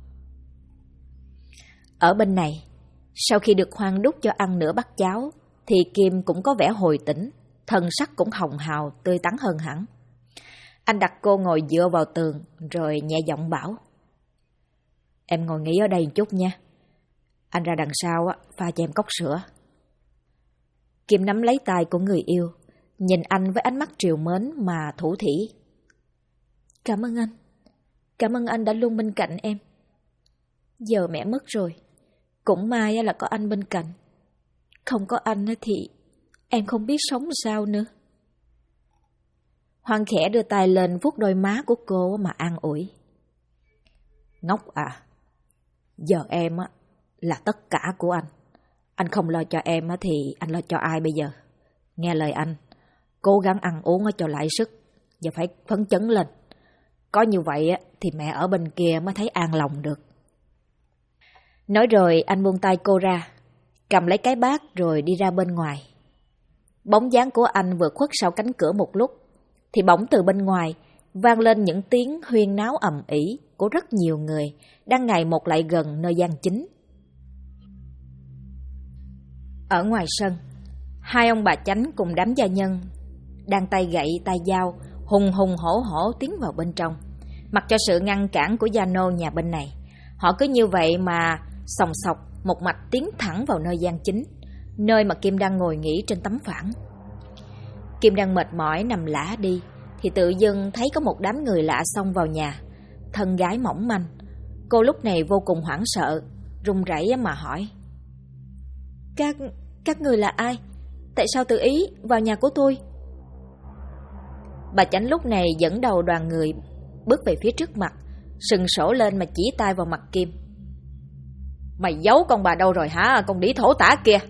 Ở bên này, sau khi được Hoan đút cho ăn nửa bát cháo thì Kim cũng có vẻ hồi tỉnh, thần sắc cũng hồng hào, tươi tắn hơn hẳn. Anh đặt cô ngồi dựa vào tường rồi nhẹ giọng bảo. Em ngồi nghỉ ở đây một chút nha. Anh ra đằng sau pha cho em cốc sữa. Kim nắm lấy tay của người yêu, nhìn anh với ánh mắt trìu mến mà thủ thỉ. Cảm ơn anh. Cảm ơn anh đã luôn bên cạnh em. Giờ mẹ mất rồi, cũng may là có anh bên cạnh. Không có anh thì em không biết sống sao nữa. Hoan khẽ đưa tay lên vuốt đôi má của cô mà an ủi. Ngốc à, giờ em là tất cả của anh. Anh không lo cho em thì anh lo cho ai bây giờ? Nghe lời anh, cố gắng ăn uống cho lại sức, và phải phấn chấn lên. Có như vậy thì mẹ ở bên kia mới thấy an lòng được. Nói rồi anh buông tay cô ra, cầm lấy cái bát rồi đi ra bên ngoài. Bóng dáng của anh vừa khuất sau cánh cửa một lúc, thì bỗng từ bên ngoài vang lên những tiếng huyên náo ầm ĩ của rất nhiều người đang ngày một lại gần nơi gian chính. Ở ngoài sân, hai ông bà Chánh cùng đám gia nhân đang tay gậy tay dao hùng hùng hổ hổ tiến vào bên trong. Mặc cho sự ngăn cản của gia nô nhà bên này, họ cứ như vậy mà sòng sọc một mạch tiến thẳng vào nơi gian chính, nơi mà Kim đang ngồi nghỉ trên tấm phản. Kim đang mệt mỏi nằm lả đi thì tự dưng thấy có một đám người lạ xông vào nhà. Thân gái mỏng manh. Cô lúc này vô cùng hoảng sợ, run rẩy mà hỏi: Các người là ai? Tại sao tự ý vào nhà của tôi? Bà Chánh lúc này dẫn đầu đoàn người bước về phía trước mặt, sừng sổ lên mà chỉ tay vào mặt Kim. Mày giấu con bà đâu rồi hả, con đĩ thổ tả kia?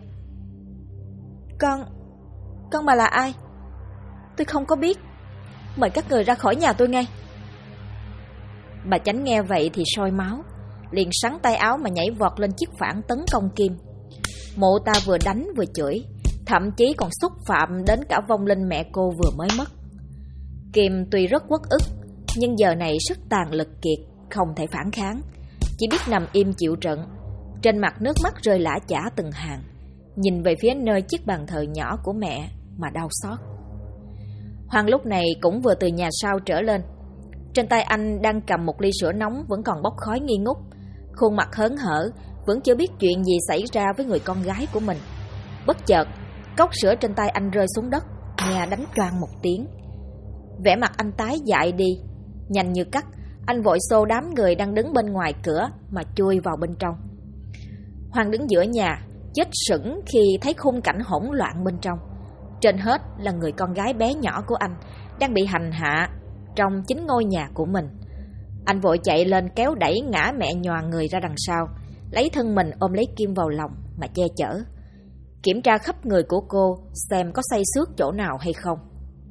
Con bà là ai? Tôi không có biết. Mời các người ra khỏi nhà tôi ngay. Bà Chánh nghe vậy thì sôi máu, liền sắn tay áo mà nhảy vọt lên chiếc phản tấn công Kim. Mụ ta vừa đánh vừa chửi, thậm chí còn xúc phạm đến cả vong linh mẹ cô vừa mới mất. Kim tuy rất uất ức, nhưng giờ này sức tàn lực kiệt, không thể phản kháng, chỉ biết nằm im chịu trận. Trên mặt nước mắt rơi lã chã từng hàng, nhìn về phía nơi chiếc bàn thờ nhỏ của mẹ mà đau xót. Hoàng lúc này cũng vừa từ nhà sau trở lên. Trên tay anh đang cầm một ly sữa nóng vẫn còn bốc khói nghi ngút, khuôn mặt hớn hở, vẫn chưa biết chuyện gì xảy ra với người con gái của mình. Bất chợt, cốc sữa trên tay anh rơi xuống đất, nghe đánh choang một tiếng. Vẻ mặt anh tái dại đi, nhanh như cắt, anh vội xô đám người đang đứng bên ngoài cửa mà chui vào bên trong. Hoàng đứng giữa nhà, chết sững khi thấy khung cảnh hỗn loạn bên trong. Trên hết là người con gái bé nhỏ của anh đang bị hành hạ trong chính ngôi nhà của mình. Anh vội chạy lên kéo đẩy ngã mẹ nhòa người ra đằng sau, lấy thân mình ôm lấy Kim vào lòng mà che chở, kiểm tra khắp người của cô xem có xây xước chỗ nào hay không.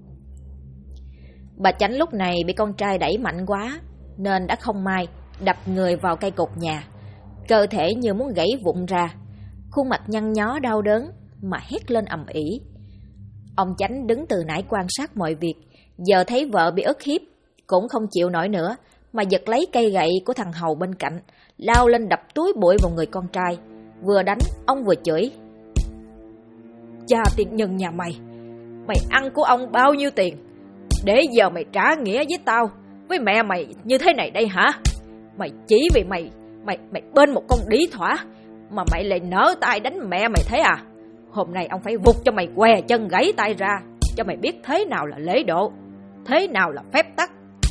Bà Chánh lúc này bị con trai đẩy mạnh quá nên đã không may đập người vào cây cột nhà, cơ thể như muốn gãy vụn ra, khuôn mặt nhăn nhó đau đớn mà hét lên ầm ĩ. Ông Chánh đứng từ nãy quan sát mọi việc, giờ thấy vợ bị ức hiếp cũng không chịu nổi nữa, mà giật lấy cây gậy của thằng hầu bên cạnh, lao lên đập túi bụi vào người con trai. Vừa đánh ông vừa chửi: Cha tiện nhân nhà mày, mày ăn của ông bao nhiêu tiền để giờ mày trả nghĩa với tao, với mẹ mày như thế này đây hả? Mày chỉ vì mày bên một con đĩ thỏa mà mày lại nỡ tay đánh mẹ mày thế à? Hôm nay ông phải vụt cho mày què chân gãy tay ra, cho mày biết thế nào là lễ độ, thế nào là phép tắc.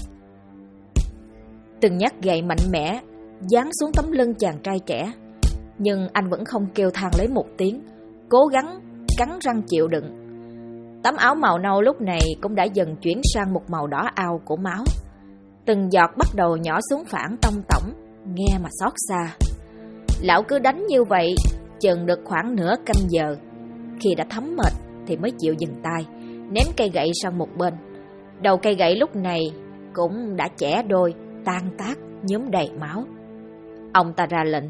Từng nhát gậy mạnh mẽ giáng xuống tấm lưng chàng trai trẻ, nhưng anh vẫn không kêu than lấy một tiếng, cố gắng cắn răng chịu đựng. Tấm áo màu nâu lúc này cũng đã dần chuyển sang một màu đỏ ao của máu. Từng giọt bắt đầu nhỏ xuống phản tông tổng, nghe mà xót xa. Lão cứ đánh như vậy chừng được khoảng nửa canh giờ, khi đã thấm mệt thì mới chịu dừng tay, ném cây gậy sang một bên. Đầu cây gậy lúc này cũng đã chẻ đôi, tan tác, nhuốm đầy máu. Ông ta ra lệnh: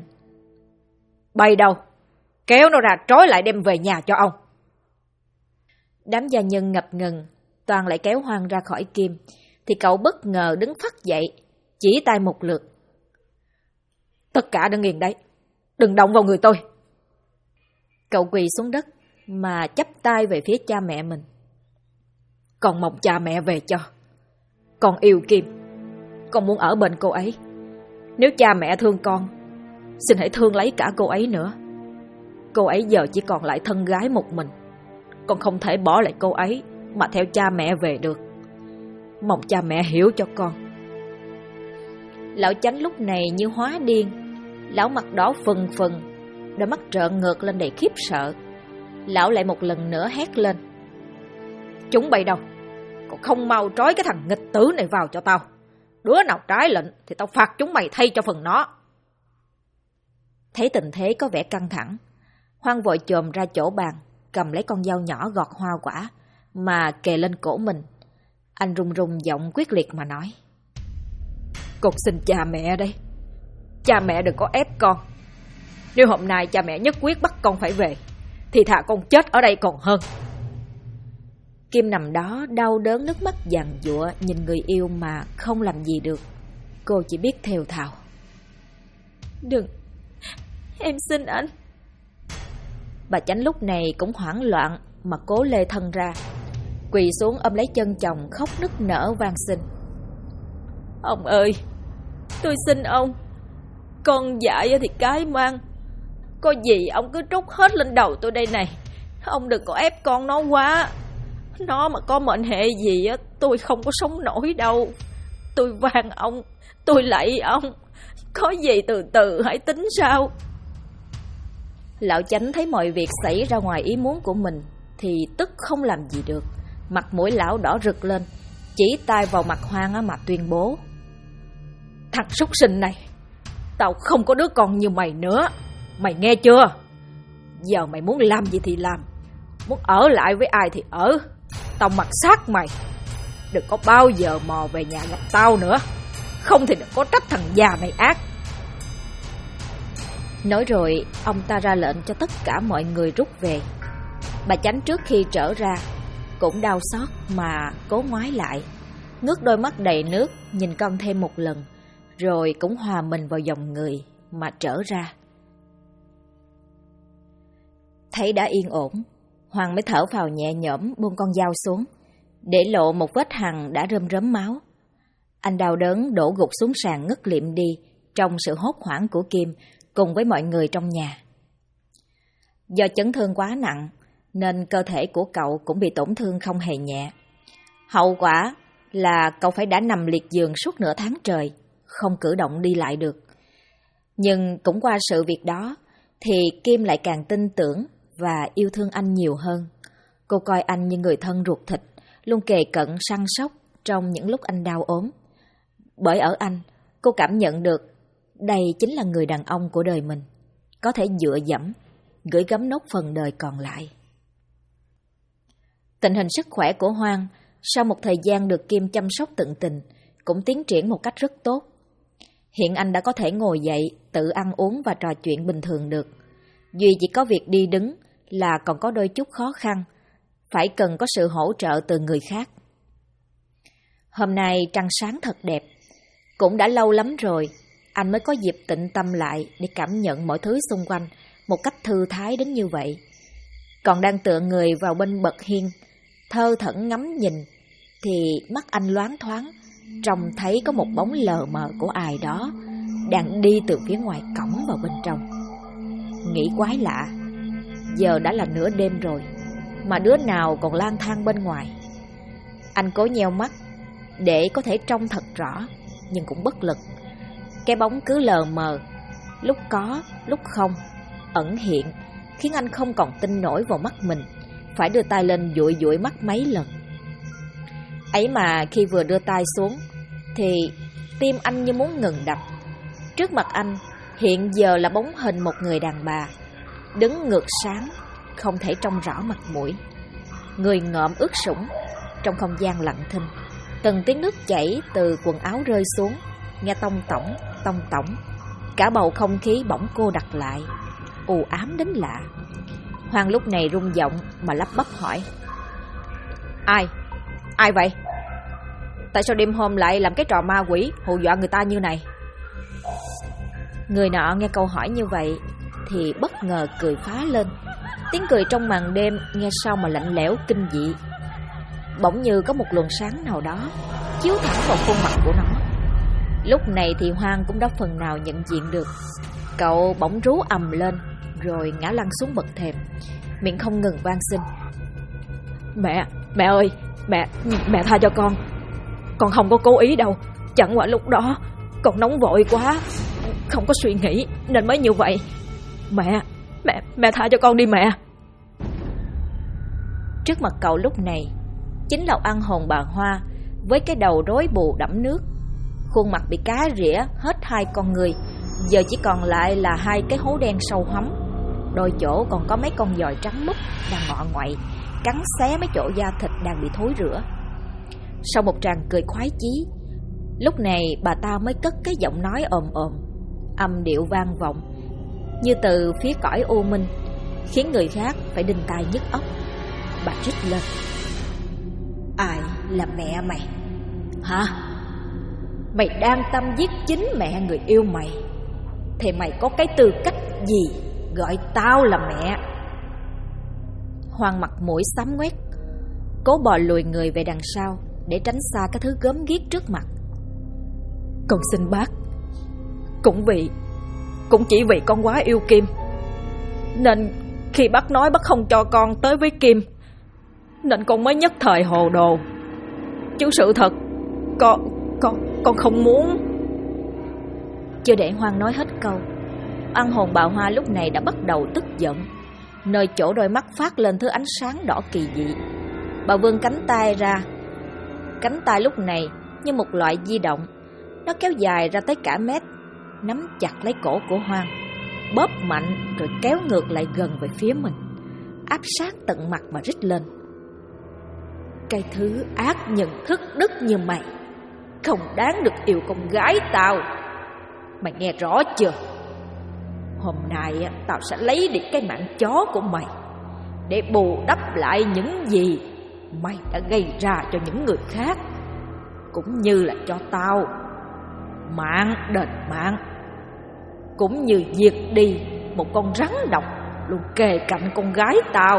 Bay đâu? Kéo nó ra trói lại đem về nhà cho ông. Đám gia nhân ngập ngừng, toàn lại kéo Hoang ra khỏi Kim, thì cậu bất ngờ đứng phắt dậy, chỉ tay một lượt: Tất cả đứng yên đấy, đừng động vào người tôi. Cậu quỳ xuống đất mà chắp tay về phía cha mẹ mình: Con mong cha mẹ về cho. Con yêu Kim, con muốn ở bên cô ấy. Nếu cha mẹ thương con, xin hãy thương lấy cả cô ấy nữa. Cô ấy giờ chỉ còn lại thân gái một mình, con không thể bỏ lại cô ấy mà theo cha mẹ về được. Mong cha mẹ hiểu cho con. Lão Chánh lúc này như hóa điên, lão mặt đỏ phừng phừng, đôi mắt trợn ngược lên đầy khiếp sợ. Lão lại một lần nữa hét lên: Chúng bay đâu? Còn không mau trói cái thằng nghịch tử này vào cho tao. Đứa nào trái lệnh thì tao phạt chúng mày thay cho phần nó. Thấy tình thế có vẻ căng thẳng, Hoang vội chồm ra chỗ bàn, cầm lấy con dao nhỏ gọt hoa quả mà kề lên cổ mình. Anh run run giọng quyết liệt mà nói: Con xin cha mẹ đây, cha mẹ đừng có ép con. Nếu hôm nay cha mẹ nhất quyết bắt con phải về, thì thà con chết ở đây còn hơn. Kim nằm đó đau đớn, nước mắt giàn giụa nhìn người yêu mà không làm gì được. Cô chỉ biết thều thào: Đừng, em xin anh. Bà Chánh lúc này cũng hoảng loạn mà cố lê thân ra, quỳ xuống ôm lấy chân chồng khóc nức nở van xin: Ông ơi, tôi xin ông, con dại thì cái mang, Có gì ông cứ trút hết lên đầu tôi đây này. Ông đừng có ép con nó quá. Nó mà có mệnh hệ gì á, tôi không có sống nổi đâu. Tôi van ông, tôi lạy ông, có gì từ từ hãy tính sao. Lão Chánh thấy mọi việc xảy ra ngoài ý muốn của mình thì tức không làm gì được. Mặt mũi lão đỏ rực lên, chỉ tay vào mặt Hoang mà tuyên bố: Thằng súc sinh này, tao không có đứa con như mày nữa. Mày nghe chưa? Giờ mày muốn làm gì thì làm, muốn ở lại với ai thì ở. Tao mặc xác mày. Đừng có bao giờ mò về nhà gặp tao nữa, không thì đừng có trách thằng già này ác. Nói rồi ông ta ra lệnh cho tất cả mọi người rút về. Bà Chánh trước khi trở ra cũng đau xót mà cố ngoái lại, ngước đôi mắt đầy nước nhìn con thêm một lần, rồi cũng hòa mình vào dòng người mà trở ra. Thấy đã yên ổn, Hoàng mới thở phào nhẹ nhõm buông con dao xuống, để lộ một vết hằn đã rơm rớm máu. Anh đau đớn đổ gục xuống sàn ngất lịm đi trong sự hốt hoảng của Kim cùng với mọi người trong nhà. Do chấn thương quá nặng nên cơ thể của cậu cũng bị tổn thương không hề nhẹ. Hậu quả là cậu phải đã nằm liệt giường suốt nửa tháng trời, không cử động đi lại được. Nhưng cũng qua sự việc đó thì Kim lại càng tin tưởng và yêu thương anh nhiều hơn. Cô coi anh như người thân ruột thịt, luôn kề cận săn sóc trong những lúc anh đau ốm. Bởi ở anh, cô cảm nhận được đây chính là người đàn ông của đời mình, có thể dựa dẫm, gửi gắm nốt phần đời còn lại. Tình hình sức khỏe của Hoang sau một thời gian được Kim chăm sóc tận tình cũng tiến triển một cách rất tốt. Hiện anh đã có thể ngồi dậy, tự ăn uống và trò chuyện bình thường được. Duy chỉ có việc đi đứng là còn có đôi chút khó khăn, phải cần có sự hỗ trợ từ người khác. Hôm nay trăng sáng thật đẹp, cũng đã lâu lắm rồi anh mới có dịp tĩnh tâm lại để cảm nhận mọi thứ xung quanh một cách thư thái đến như vậy. Còn đang tựa người vào bên bậc hiên, thơ thẩn ngắm nhìn, thì mắt anh loáng thoáng trông thấy có một bóng lờ mờ của ai đó đang đi từ phía ngoài cổng vào bên trong. Nghĩ quái lạ, giờ đã là nửa đêm rồi mà đứa nào còn lang thang bên ngoài. Anh cố nheo mắt để có thể trông thật rõ, nhưng cũng bất lực. Cái bóng cứ lờ mờ, lúc có, lúc không, ẩn hiện, khiến anh không còn tin nổi vào mắt mình, phải đưa tay lên dụi dụi mắt mấy lần. Ấy mà khi vừa đưa tay xuống thì tim anh như muốn ngừng đập. Trước mặt anh hiện giờ là bóng hình một người đàn bà, đứng ngược sáng, không thể trông rõ mặt mũi. Người ngợm ướt sũng, trong không gian lặng thinh, từng tiếng nước chảy từ quần áo rơi xuống, nghe tông tổng. Cả bầu không khí bỗng cô đặc lại, u ám đến lạ. Hoang lúc này rung giọng mà lắp bắp hỏi: Ai vậy? Tại sao đêm hôm lại làm cái trò ma quỷ hù dọa người ta như này? Người nọ nghe câu hỏi như vậy thì bất ngờ cười phá lên. Tiếng cười trong màn đêm nghe sao mà lạnh lẽo kinh dị. Bỗng như có một luồng sáng nào đó chiếu thẳng vào khuôn mặt của nó. Lúc này thì Hoang cũng đã phần nào nhận diện được. Cậu bỗng rú ầm lên rồi ngã lăn xuống bậc thềm, miệng không ngừng van xin: Mẹ ơi, mẹ tha cho con không có cố ý đâu. Chẳng qua lúc đó con nóng vội quá, không có suy nghĩ nên mới như vậy. Mẹ tha cho con đi mẹ. Trước mặt cậu lúc này chính là oan hồn bà Hoa, với cái đầu rối bù đẫm nước, khuôn mặt bị cá rỉa hết hai con người, giờ chỉ còn lại là hai cái hố đen sâu hoắm. Đôi chỗ còn có mấy con giòi trắng múp đang ngọ ngoậy, cắn xé mấy chỗ da thịt đang bị thối rữa. Sau một tràng cười khoái chí, lúc này bà ta mới cất cái giọng nói ồm ồm, âm điệu vang vọng như từ phía cõi u minh, khiến người khác phải đinh tai nhức óc. Bà rít lên: Ai là mẹ mày? Hả? Mày đang tâm giết chính mẹ người yêu mày thì mày có cái tư cách gì gọi tao là mẹ? Hoang mặt mũi xám ngoét, cố bò lùi người về đằng sau để tránh xa cái thứ gớm ghiếc trước mặt. Con xin bác, cũng chỉ vì con quá yêu Kim Nên khi bác nói bác không cho con tới với Kim, nên con mới nhất thời hồ đồ. Chứ sự thật con không muốn. Chưa để Hoang nói hết câu, oan hồn bà Hoa lúc này đã bắt đầu tức giận. Nơi chỗ đôi mắt phát lên thứ ánh sáng đỏ kỳ dị. Bà vươn cánh tay ra. Cánh tay lúc này như một loại di động. Nó kéo dài ra tới cả mét, nắm chặt lấy cổ của Hoang, bóp mạnh rồi kéo ngược lại gần về phía mình, áp sát tận mặt mà rít lên: "Cái thứ ác nhân thất đức như mày, không đáng được yêu con gái tao. Mày nghe rõ chưa? Hôm nay tao sẽ lấy đi cái mạng chó của mày để bù đắp lại những gì mày đã gây ra cho những người khác, cũng như là cho tao. Mạng đền mạng, cũng như diệt đi một con rắn độc luôn kề cạnh con gái tao."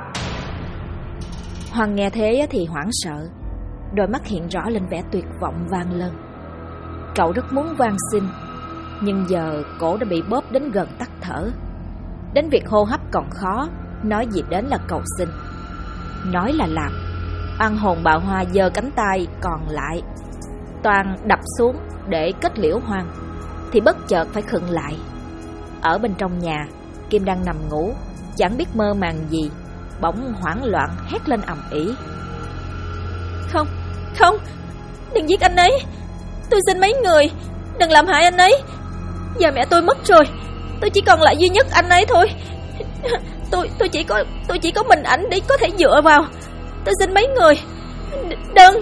Hoang nghe thế thì hoảng sợ, đôi mắt hiện rõ lên vẻ tuyệt vọng van lơn. Cậu rất muốn van xin, nhưng giờ cổ đã bị bóp đến gần tắc thở. Đến việc hô hấp còn khó, nói gì đến là cầu xin. Nói là làm, oan hồn bà Hoa giơ cánh tay còn lại toàn đập xuống để kết liễu Hoang, thì bất chợt phải khựng lại. Ở bên trong nhà, Kim đang nằm ngủ, chẳng biết mơ màng gì, bỗng hoảng loạn hét lên ầm ĩ: Không, đừng giết anh ấy. Tôi xin mấy người, đừng làm hại anh ấy. Giờ mẹ tôi mất rồi, tôi chỉ còn lại duy nhất anh ấy thôi. Tôi chỉ có mình ảnh để có thể dựa vào. Tôi xin mấy người, đừng.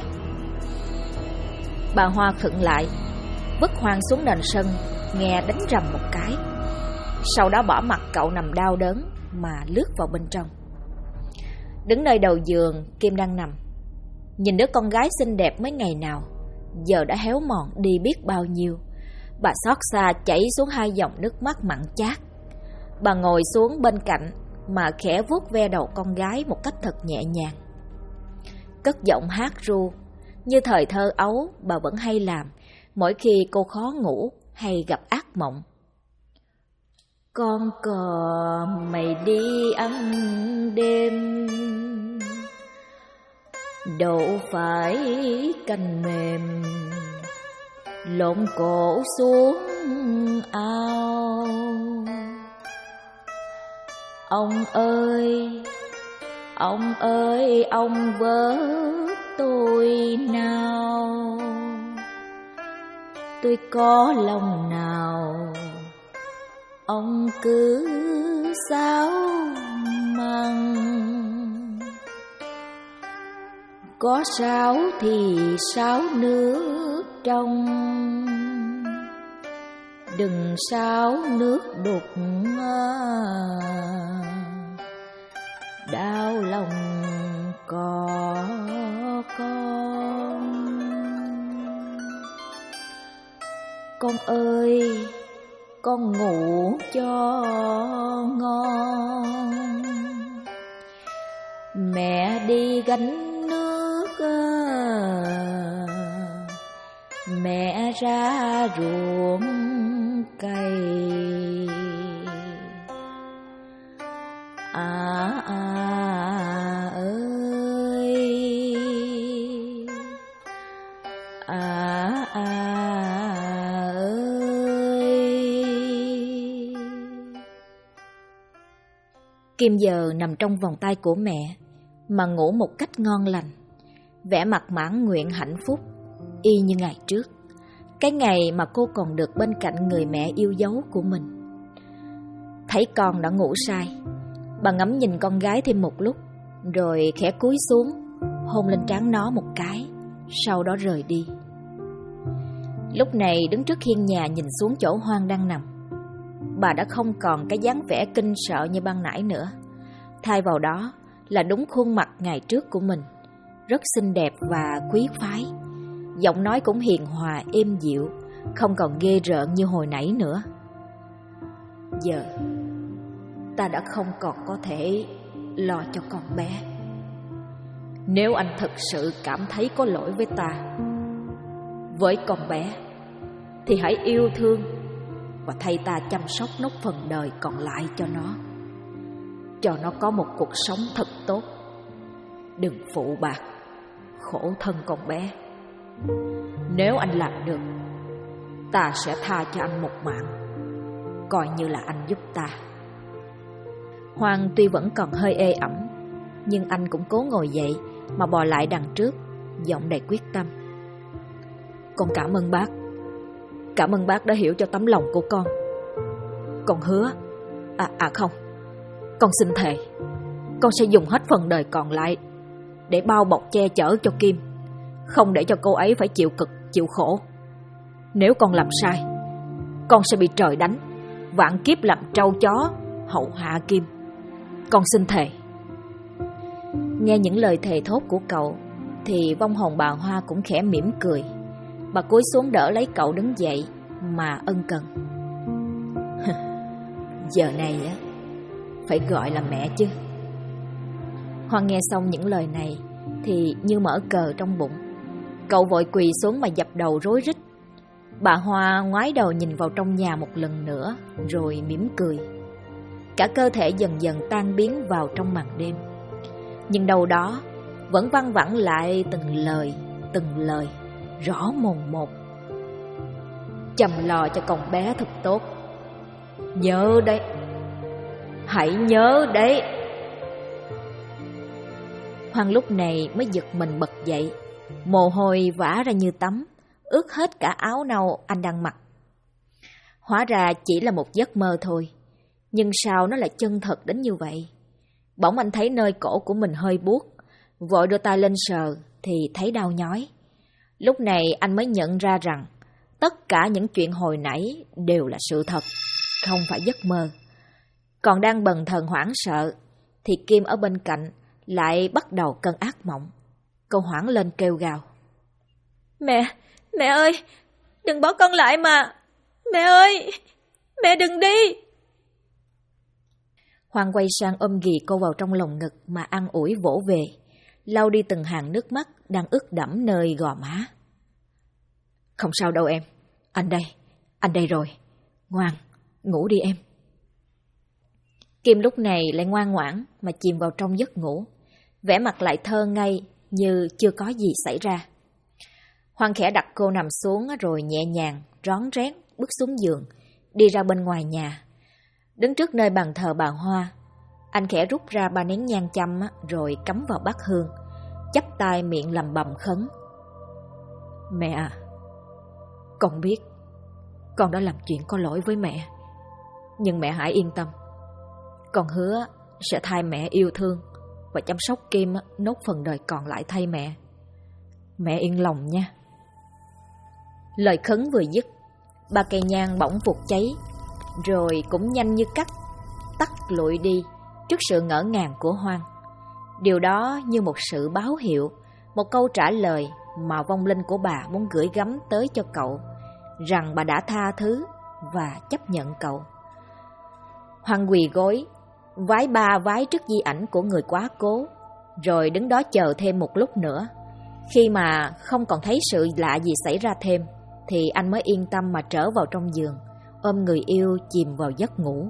Bà Hoa khựng lại, vứt Hoang xuống nền sân, nghe đánh rầm một cái. Sau đó bỏ mặc cậu nằm đau đớn mà lướt vào bên trong. Đứng nơi đầu giường, Kim đang nằm, nhìn đứa con gái xinh đẹp mấy ngày nào giờ đã héo mòn đi biết bao nhiêu. Bà xót xa chảy xuống 2 dòng nước mắt mặn chát. Bà ngồi xuống bên cạnh mà khẽ vuốt ve đầu con gái một cách thật nhẹ nhàng, cất giọng hát ru như thời thơ ấu bà vẫn hay làm mỗi khi cô khó ngủ hay gặp ác mộng. Con cò mày đi ăn đêm, đậu phải canh mềm, lộn cổ xuống ao. Ông ơi, ông vớt tôi nào, tôi có lòng nào ông cứ sáo măng. Có sáo thì sáo nước trong, đừng sáo nước đục đau lòng có con. Con ơi, con ngủ cho ngon, mẹ đi gánh nước, mẹ ra ruộng cày. Kim giờ nằm trong vòng tay của mẹ mà ngủ một cách ngon lành, vẻ mặt mãn nguyện hạnh phúc y như ngày trước, cái ngày mà cô còn được bên cạnh người mẹ yêu dấu của mình. Thấy con đã ngủ say, bà ngắm nhìn con gái thêm một lúc, rồi khẽ cúi xuống hôn lên trán nó một cái, sau đó rời đi. Lúc này đứng trước hiên nhà nhìn xuống chỗ Hoang đang nằm, bà đã không còn cái dáng vẻ kinh sợ như ban nãy nữa. Thay vào đó là đúng khuôn mặt ngày trước của mình, rất xinh đẹp và quý phái. Giọng nói cũng hiền hòa êm dịu, không còn ghê rợn như hồi nãy nữa. Giờ ta đã không còn có thể lo cho con bé. Nếu anh thật sự cảm thấy có lỗi với ta, với con bé, thì hãy yêu thương và thay ta chăm sóc nốt phần đời còn lại cho nó. cho nó có một cuộc sống thật tốt. Đừng phụ bạc, khổ thân con bé. Nếu anh làm được, ta sẽ tha cho anh một mạng, coi như là anh giúp ta. Hoàng tuy vẫn còn hơi ê ẩm, nhưng anh cũng cố ngồi dậy mà bò lại đằng trước, giọng đầy quyết tâm. Con cảm ơn bác. Cảm ơn bác đã hiểu cho tấm lòng của con. Con hứa, không, con xin thề, con sẽ dùng hết phần đời còn lại để bao bọc che chở cho Kim, không để cho cô ấy phải chịu cực, chịu khổ. Nếu con làm sai, con sẽ bị trời đánh, vạn kiếp làm trâu chó hậu hạ Kim. Con xin thề. Nghe những lời thề thốt của cậu thì vong hồn bà Hoa cũng khẽ mỉm cười. Bà cúi xuống đỡ lấy cậu đứng dậy mà ân cần. Giờ này á, phải gọi là mẹ chứ. Hoa nghe xong những lời này thì như mở cờ trong bụng. Cậu vội quỳ xuống mà dập đầu rối rít. Bà Hoa ngoái đầu nhìn vào trong nhà một lần nữa rồi mỉm cười. Cả cơ thể dần dần tan biến vào trong màn đêm. Nhưng đâu đó vẫn văng vẳng lại từng lời rõ mồn một. Chăm lo cho con bé thật tốt. Nhớ đấy, hãy nhớ đấy. Hoàng lúc này mới giật mình bật dậy, mồ hôi vã ra như tắm, ướt hết cả áo nâu anh đang mặc. Hóa ra chỉ là một giấc mơ thôi, nhưng sao nó lại chân thật đến như vậy? Bỗng anh thấy nơi cổ của mình hơi buốt, vội đưa tay lên sờ thì thấy đau nhói. Lúc này anh mới nhận ra rằng tất cả những chuyện hồi nãy đều là sự thật, không phải giấc mơ. Còn đang bần thần hoảng sợ thì Kim ở bên cạnh lại bắt đầu cơn ác mộng. Cô hoảng lên kêu gào. Mẹ ơi, đừng bỏ con lại mà. Mẹ ơi, mẹ đừng đi. Hoàng quay sang ôm ghì cô vào trong lồng ngực mà an ủi vỗ về, lau đi từng hàng nước mắt đang ướt đẫm nơi gò má. Không sao đâu em, anh đây rồi. Ngoan, ngủ đi em. Kim lúc này lại ngoan ngoãn mà chìm vào trong giấc ngủ, vẻ mặt lại thơ ngây như chưa có gì xảy ra. Hoàng khẽ đặt cô nằm xuống rồi nhẹ nhàng, rón rén bước xuống giường, đi ra bên ngoài nhà. Đứng trước nơi bàn thờ bà Hoa, anh khẽ rút ra 3 nén nhang châm rồi cắm vào bát hương, chắp tay miệng lầm bầm khấn. Mẹ à, con biết con đã làm chuyện có lỗi với mẹ, nhưng mẹ hãy yên tâm. Con hứa sẽ thay mẹ yêu thương và chăm sóc Kim nốt phần đời còn lại thay mẹ. Mẹ yên lòng nha. Lời khấn vừa dứt, 3 cây nhang bỗng vụt cháy, rồi cũng nhanh như cắt, tắt lụi đi trước sự ngỡ ngàng của Hoan. Điều đó như một sự báo hiệu, một câu trả lời mà vong linh của bà muốn gửi gắm tới cho cậu, rằng bà đã tha thứ và chấp nhận cậu. Hoan quỳ gối, vái 3 vái trước di ảnh của người quá cố, rồi đứng đó chờ thêm một lúc nữa. Khi mà không còn thấy sự lạ gì xảy ra thêm, thì anh mới yên tâm mà trở vào trong giường, ôm người yêu chìm vào giấc ngủ.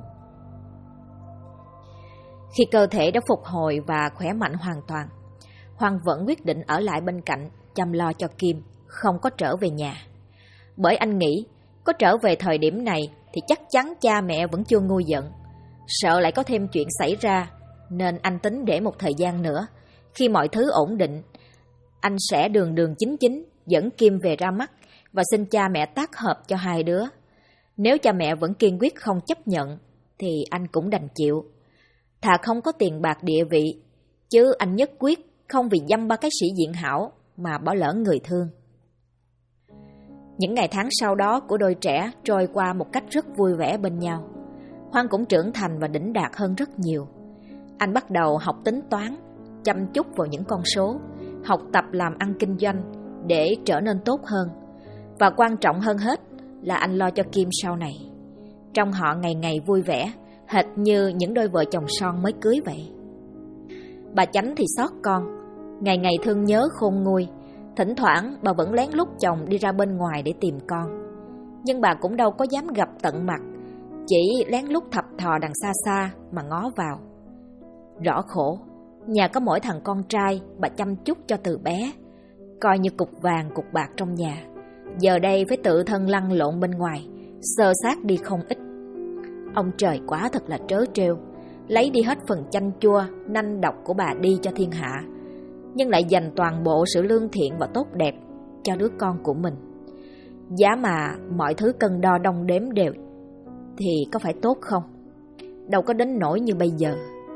Khi cơ thể đã phục hồi và khỏe mạnh hoàn toàn, Hoàng vẫn quyết định ở lại bên cạnh chăm lo cho Kim, không có trở về nhà. Bởi anh nghĩ có trở về thời điểm này thì chắc chắn cha mẹ vẫn chưa nguôi giận, sợ lại có thêm chuyện xảy ra, nên anh tính để một thời gian nữa. Khi mọi thứ ổn định, anh sẽ đường chính dẫn Kim về ra mắt và xin cha mẹ tác hợp cho hai đứa. Nếu cha mẹ vẫn kiên quyết không chấp nhận thì anh cũng đành chịu. Thà không có tiền bạc địa vị, chứ anh nhất quyết không vì dăm ba cái sĩ diện hảo mà bỏ lỡ người thương. Những ngày tháng sau đó của đôi trẻ trôi qua một cách rất vui vẻ bên nhau. Hoan cũng trưởng thành và đỉnh đạt hơn rất nhiều. Anh bắt đầu học tính toán, chăm chút vào những con số, học tập làm ăn kinh doanh để trở nên tốt hơn. Và quan trọng hơn hết là anh lo cho Kim sau này. Trong họ ngày ngày vui vẻ, hệt như những đôi vợ chồng son mới cưới vậy. Bà Chánh thì xót con, ngày ngày thương nhớ khôn nguôi. Thỉnh thoảng bà vẫn lén lút chồng đi ra bên ngoài để tìm con. Nhưng bà cũng đâu có dám gặp tận mặt, chỉ lén lút thập thò đằng xa xa mà ngó vào. Rõ khổ, nhà có mỗi thằng con trai bà chăm chút cho từ bé, coi như cục vàng cục bạc trong nhà. Giờ đây phải tự thân lăn lộn bên ngoài, xơ xác đi không ít. Ông trời quá thật là trớ trêu, lấy đi hết phần chanh chua, nanh độc của bà đi cho thiên hạ, nhưng lại dành toàn bộ sự lương thiện và tốt đẹp cho đứa con của mình. Giá mà mọi thứ cân đo đong đếm đều thì có phải tốt không? Đâu có đến nỗi như bây giờ.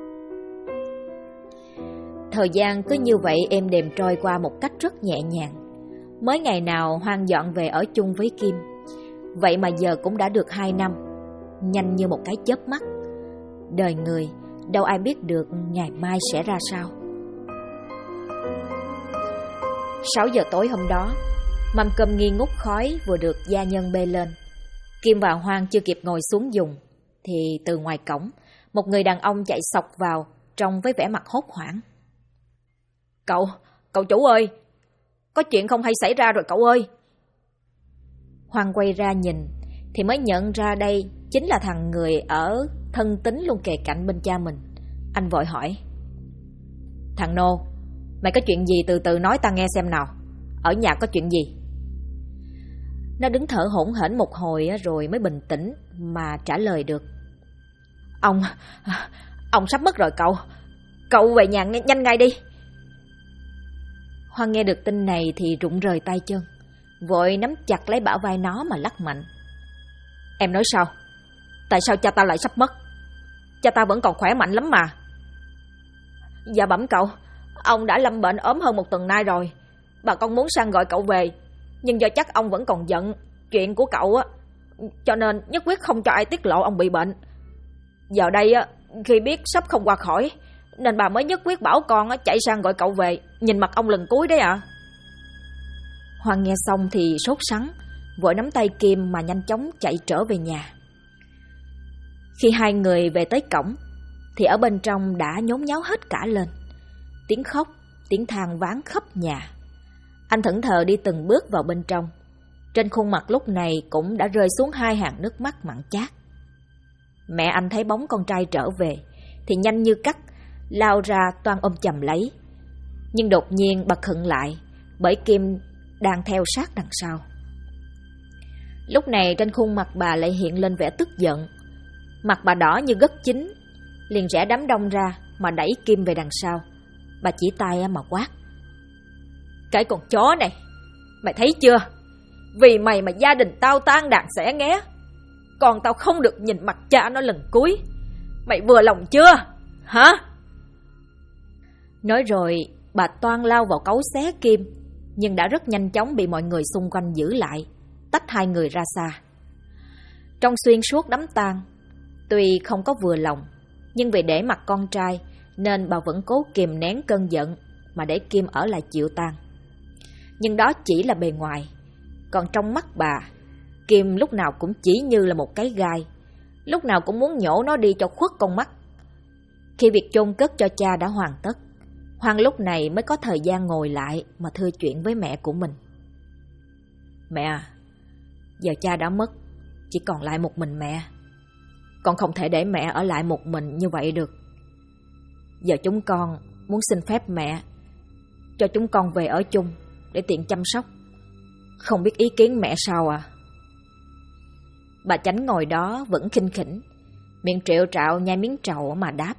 Thời gian cứ như vậy êm đềm trôi qua một cách rất nhẹ nhàng. Mới ngày nào Hoan dọn về ở chung với Kim. Vậy mà giờ cũng đã được 2 năm, nhanh như một cái chớp mắt. Đời người đâu ai biết được ngày mai sẽ ra sao. 6 giờ tối hôm đó, mâm cơm nghi ngút khói vừa được gia nhân bê lên. Kim và Hoan chưa kịp ngồi xuống dùng thì từ ngoài cổng, một người đàn ông chạy xộc vào, trông với vẻ mặt hốt hoảng. Cậu chủ ơi, có chuyện không hay xảy ra rồi cậu ơi. Hoan quay ra nhìn thì mới nhận ra đây chính là thằng người ở thân tín luôn kề cạnh bên cha mình. Anh vội hỏi: Thằng Nô, mày có chuyện gì từ từ nói ta nghe xem nào. Ở nhà có chuyện gì? Nó đứng thở hổn hển một hồi rồi mới bình tĩnh mà trả lời được. Ông sắp mất rồi cậu. Cậu về nhà nhanh ngay đi. Hoan nghe được tin này thì rụng rời tay chân, vội nắm chặt lấy bả vai nó mà lắc mạnh. Em nói sao? Tại sao cha ta lại sắp mất? Cha ta vẫn còn khỏe mạnh lắm mà. Dạ bẩm cậu, ông đã lâm bệnh ốm hơn 1 tuần nay rồi. Bà con muốn sang gọi cậu về, nhưng do chắc ông vẫn còn giận chuyện của cậu á, cho nên nhất quyết không cho ai tiết lộ ông bị bệnh. Giờ đây á, khi biết sắp không qua khỏi, nên bà mới nhất quyết bảo con chạy sang gọi cậu về, nhìn mặt ông lần cuối đấy ạ. Hoan nghe xong thì sốt sắng, vội nắm tay Kim mà nhanh chóng chạy trở về nhà. Khi hai người về tới cổng thì ở bên trong đã nhốn nháo hết cả lên. Tiếng khóc, tiếng than vãn khắp nhà. Anh thẫn thờ đi từng bước vào bên trong. Trên khuôn mặt lúc này cũng đã rơi xuống 2 hàng nước mắt mặn chát. Mẹ anh thấy bóng con trai trở về thì nhanh như cắt lao ra toan ôm chầm lấy. Nhưng đột nhiên bà khựng lại, bởi Kim đang theo sát đằng sau. Lúc này trên khuôn mặt bà lại hiện lên vẻ tức giận. Mặt bà đỏ như gất chín, liền rẽ đám đông ra mà đẩy Kim về đằng sau. Bà chỉ tay mà quát: Cái con chó này, mày thấy chưa? Vì mày mà gia đình tao tan đàn xẻ nghé, còn tao không được nhìn mặt cha nó lần cuối. Mày vừa lòng chưa? Hả? Nói rồi bà toan lao vào cấu xé Kim, nhưng đã rất nhanh chóng bị mọi người xung quanh giữ lại, tách hai người ra xa. Trong xuyên suốt đám tang, tuy không có vừa lòng, nhưng vì để mặt con trai nên bà vẫn cố kìm nén cơn giận mà để Kim ở lại chịu tang. Nhưng đó chỉ là bề ngoài, còn trong mắt bà, Kim lúc nào cũng chỉ như là một cái gai, lúc nào cũng muốn nhổ nó đi cho khuất con mắt. Khi việc chôn cất cho cha đã hoàn tất, Hoan lúc này mới có thời gian ngồi lại mà thưa chuyện với mẹ của mình. Mẹ à, giờ cha đã mất, chỉ còn lại một mình mẹ. Con không thể để mẹ ở lại một mình như vậy được. Giờ chúng con muốn xin phép mẹ cho chúng con về ở chung để tiện chăm sóc. Không biết ý kiến mẹ sao à? Bà Chánh ngồi đó vẫn khinh khỉnh, miệng triệu trạo nhai miếng trầu mà đáp: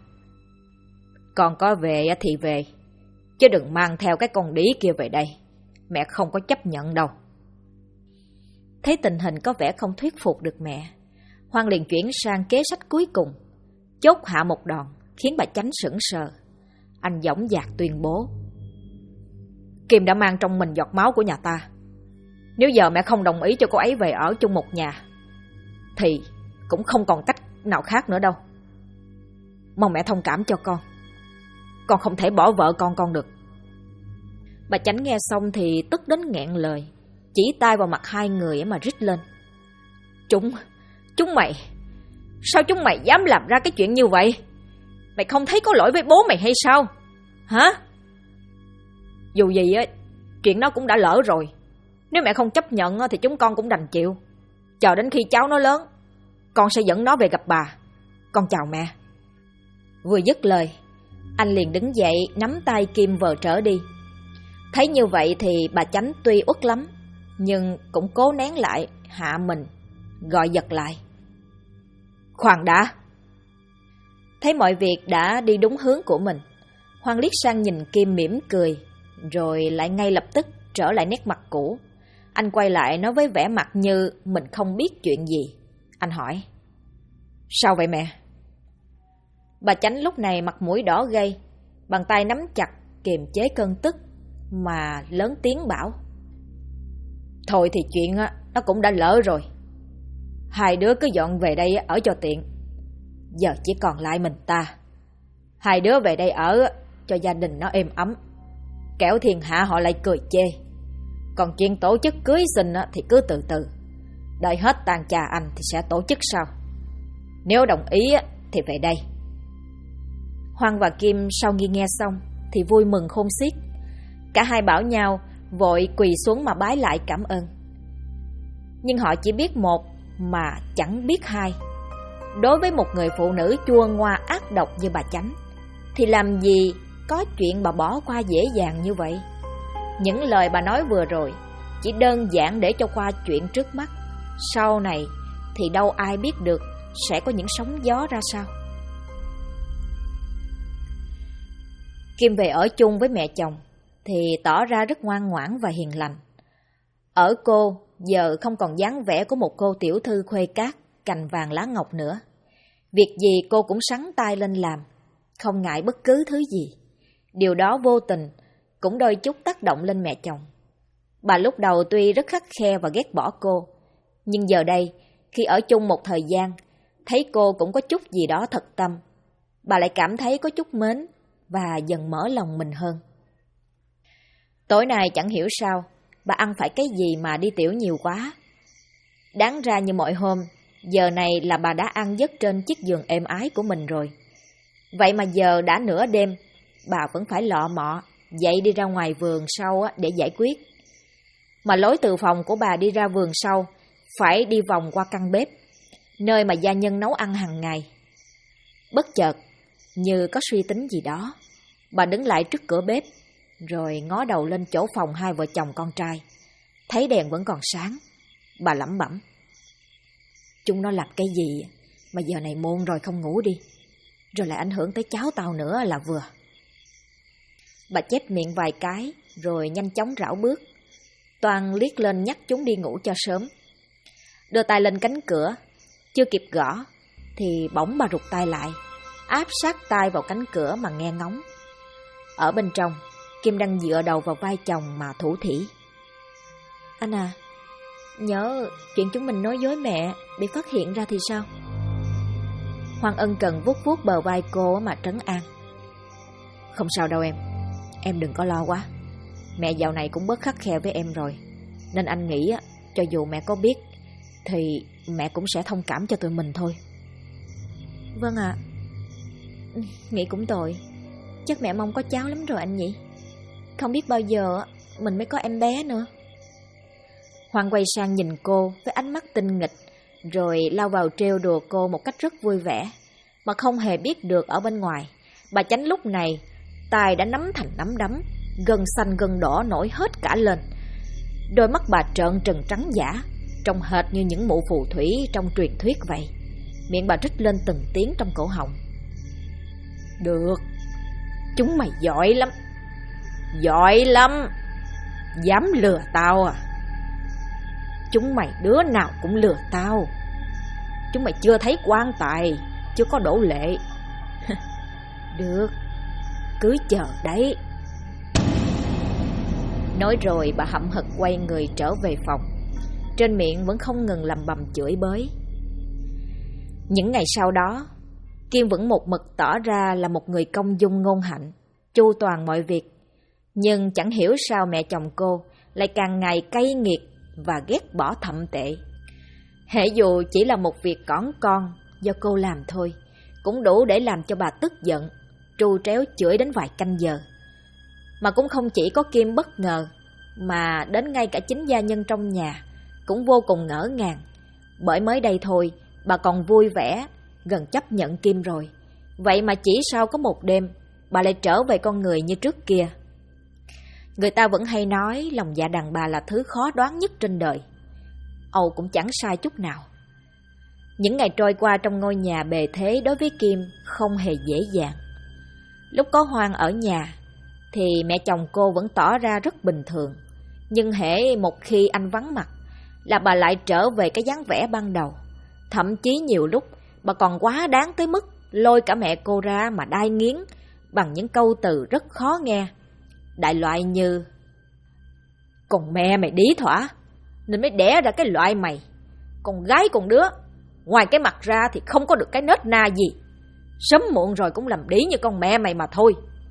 Con có về thì về, chứ đừng mang theo cái con đĩ kia về đây. Mẹ không có chấp nhận đâu. Thấy tình hình có vẻ không thuyết phục được mẹ, Hoan liền chuyển sang kế sách cuối cùng, chốt hạ một đòn khiến bà Chánh sững sờ. Anh dõng dạc tuyên bố: Kim đã mang trong mình giọt máu của nhà ta. Nếu giờ mẹ không đồng ý cho cô ấy về ở chung một nhà thì cũng không còn cách nào khác nữa đâu. Mong mẹ thông cảm cho con. Con không thể bỏ vợ con được. Bà Chánh nghe xong thì tức đến nghẹn lời, chỉ tay vào mặt hai người mà rít lên: Chúng mày, sao chúng mày dám làm ra cái chuyện như vậy? Mày không thấy có lỗi với bố mày hay sao? Hả? Dù gì á, chuyện nó cũng đã lỡ rồi. Nếu mẹ không chấp nhận thì chúng con cũng đành chịu. Chờ đến khi cháu nó lớn, con sẽ dẫn nó về gặp bà. Con chào mẹ. Vừa dứt lời, Anh liền đứng dậy nắm tay Kim vờ trở đi. Thấy như vậy thì bà Chánh tuy uất lắm, nhưng cũng cố nén lại, hạ mình, gọi giật lại. Khoan đã! Thấy mọi việc đã đi đúng hướng của mình, Hoan liếc sang nhìn Kim mỉm cười, rồi lại ngay lập tức trở lại nét mặt cũ. Anh quay lại nói với vẻ mặt như mình không biết chuyện gì. Anh hỏi: Sao vậy mẹ? Bà Chánh lúc này mặt mũi đỏ gay, bàn tay nắm chặt kiềm chế cơn tức mà lớn tiếng bảo: Thôi thì chuyện nó cũng đã lỡ rồi. Hai đứa cứ dọn về đây ở cho tiện. Giờ chỉ còn lại mình ta. Hai đứa về đây ở cho gia đình nó êm ấm, kẻo thiên hạ họ lại cười chê. Còn chuyện tổ chức cưới xin thì cứ từ từ, đợi hết tang cha anh thì sẽ tổ chức sau. Nếu đồng ý thì về đây. Hoan và Kim sau khi nghe xong thì vui mừng khôn xiết. Cả hai bảo nhau vội quỳ xuống mà bái lại cảm ơn. Nhưng họ chỉ biết một mà chẳng biết hai. Đối với một người phụ nữ chua ngoa ác độc như bà Chánh thì làm gì có chuyện bà bỏ qua dễ dàng như vậy. Những lời bà nói vừa rồi chỉ đơn giản để cho qua chuyện trước mắt. Sau này thì đâu ai biết được sẽ có những sóng gió ra sao. Kim về ở chung với mẹ chồng thì tỏ ra rất ngoan ngoãn và hiền lành. Ở cô giờ không còn dáng vẻ của một cô tiểu thư khuê cát cành vàng lá ngọc nữa. Việc gì cô cũng sắn tay lên làm, không ngại bất cứ thứ gì. Điều đó vô tình cũng đôi chút tác động lên mẹ chồng. Bà lúc đầu tuy rất khắt khe và ghét bỏ cô, nhưng giờ đây khi ở chung một thời gian, thấy cô cũng có chút gì đó thật tâm, bà lại cảm thấy có chút mến và dần mở lòng mình hơn. Tối nay chẳng hiểu sao bà ăn phải cái gì mà đi tiểu nhiều quá. Đáng ra như mọi hôm, giờ này là bà đã ăn giấc trên chiếc giường êm ái của mình rồi. Vậy mà giờ đã nửa đêm, bà vẫn phải lọ mọ dậy đi ra ngoài vườn sau để giải quyết. Mà lối từ phòng của bà đi ra vườn sau phải đi vòng qua căn bếp, nơi mà gia nhân nấu ăn hàng ngày. Bất chợt, như có suy tính gì đó, bà đứng lại trước cửa bếp, rồi ngó đầu lên chỗ phòng hai vợ chồng con trai. Thấy đèn vẫn còn sáng, bà lẩm bẩm: Chúng nó làm cái gì mà giờ này muộn rồi không ngủ đi, rồi lại ảnh hưởng tới cháu tao nữa là vừa. Bà chép miệng vài cái, rồi nhanh chóng rảo bước. Toàn liếc lên nhắc chúng đi ngủ cho sớm. Đưa tay lên cánh cửa, chưa kịp gõ thì bỗng bà rụt tay lại, áp sát tai vào cánh cửa mà nghe ngóng. Ở bên trong, Kim đang dựa đầu vào vai chồng mà thủ thỉ: Anh à, nhớ chuyện chúng mình nói dối mẹ bị phát hiện ra thì sao? Hoàng ân cần vuốt vuốt bờ vai cô mà trấn an: Không sao đâu em đừng có lo quá. Mẹ dạo này cũng bớt khắt khe với em rồi, nên anh nghĩ cho dù mẹ có biết thì mẹ cũng sẽ thông cảm cho tụi mình thôi. Vâng ạ. Nghĩ cũng tội, chắc mẹ mong có cháu lắm rồi anh nhỉ. Không biết bao giờ mình mới có em bé nữa. Hoàng quay sang nhìn cô với ánh mắt tinh nghịch, rồi lao vào trêu đùa cô một cách rất vui vẻ. Mà không hề biết được ở bên ngoài, bà Chánh lúc này tay đã nắm thành nắm đấm, gân xanh gân đỏ nổi hết cả lên. Đôi mắt bà trợn trừng trắng dã, trông hệt như những mụ phù thủy trong truyền thuyết vậy. Miệng bà rít lên từng tiếng trong cổ họng: Được, chúng mày giỏi lắm, giỏi lắm, dám lừa tao à? Chúng mày đứa nào cũng lừa tao. Chúng mày chưa thấy quan tài, chưa có đổ lệ. Được, cứ chờ đấy. Nói rồi bà hậm hực quay người trở về phòng, trên miệng vẫn không ngừng lầm bầm chửi bới. Những ngày sau đó, Kim vẫn một mực tỏ ra là một người công dung ngôn hạnh, chu toàn mọi việc. Nhưng chẳng hiểu sao mẹ chồng cô lại càng ngày cay nghiệt và ghét bỏ thậm tệ. Hễ dù chỉ là một việc cỏn con do cô làm thôi, cũng đủ để làm cho bà tức giận, tru tréo chửi đến vài canh giờ. Mà cũng không chỉ có Kim bất ngờ, mà đến ngay cả chính gia nhân trong nhà cũng vô cùng ngỡ ngàng. Bởi mới đây thôi, bà còn vui vẻ, gần chấp nhận Kim rồi. Vậy mà chỉ sau có một đêm, bà lại trở về con người như trước kia. Người ta vẫn hay nói lòng dạ đàn bà là thứ khó đoán nhất trên đời. Âu cũng chẳng sai chút nào. Những ngày trôi qua trong ngôi nhà bề thế đối với Kim không hề dễ dàng. Lúc có Hoan ở nhà thì mẹ chồng cô vẫn tỏ ra rất bình thường. Nhưng hễ một khi anh vắng mặt là bà lại trở về cái dáng vẻ ban đầu. Thậm chí nhiều lúc bà còn quá đáng tới mức lôi cả mẹ cô ra mà đai nghiến bằng những câu từ rất khó nghe. Đại loại như: "Còn mẹ mày đĩ thỏa nên mới đẻ ra cái loại mày. Con gái con đứa, ngoài cái mặt ra thì không có được cái nết na gì. Sớm muộn rồi cũng làm đĩ như con mẹ mày mà thôi."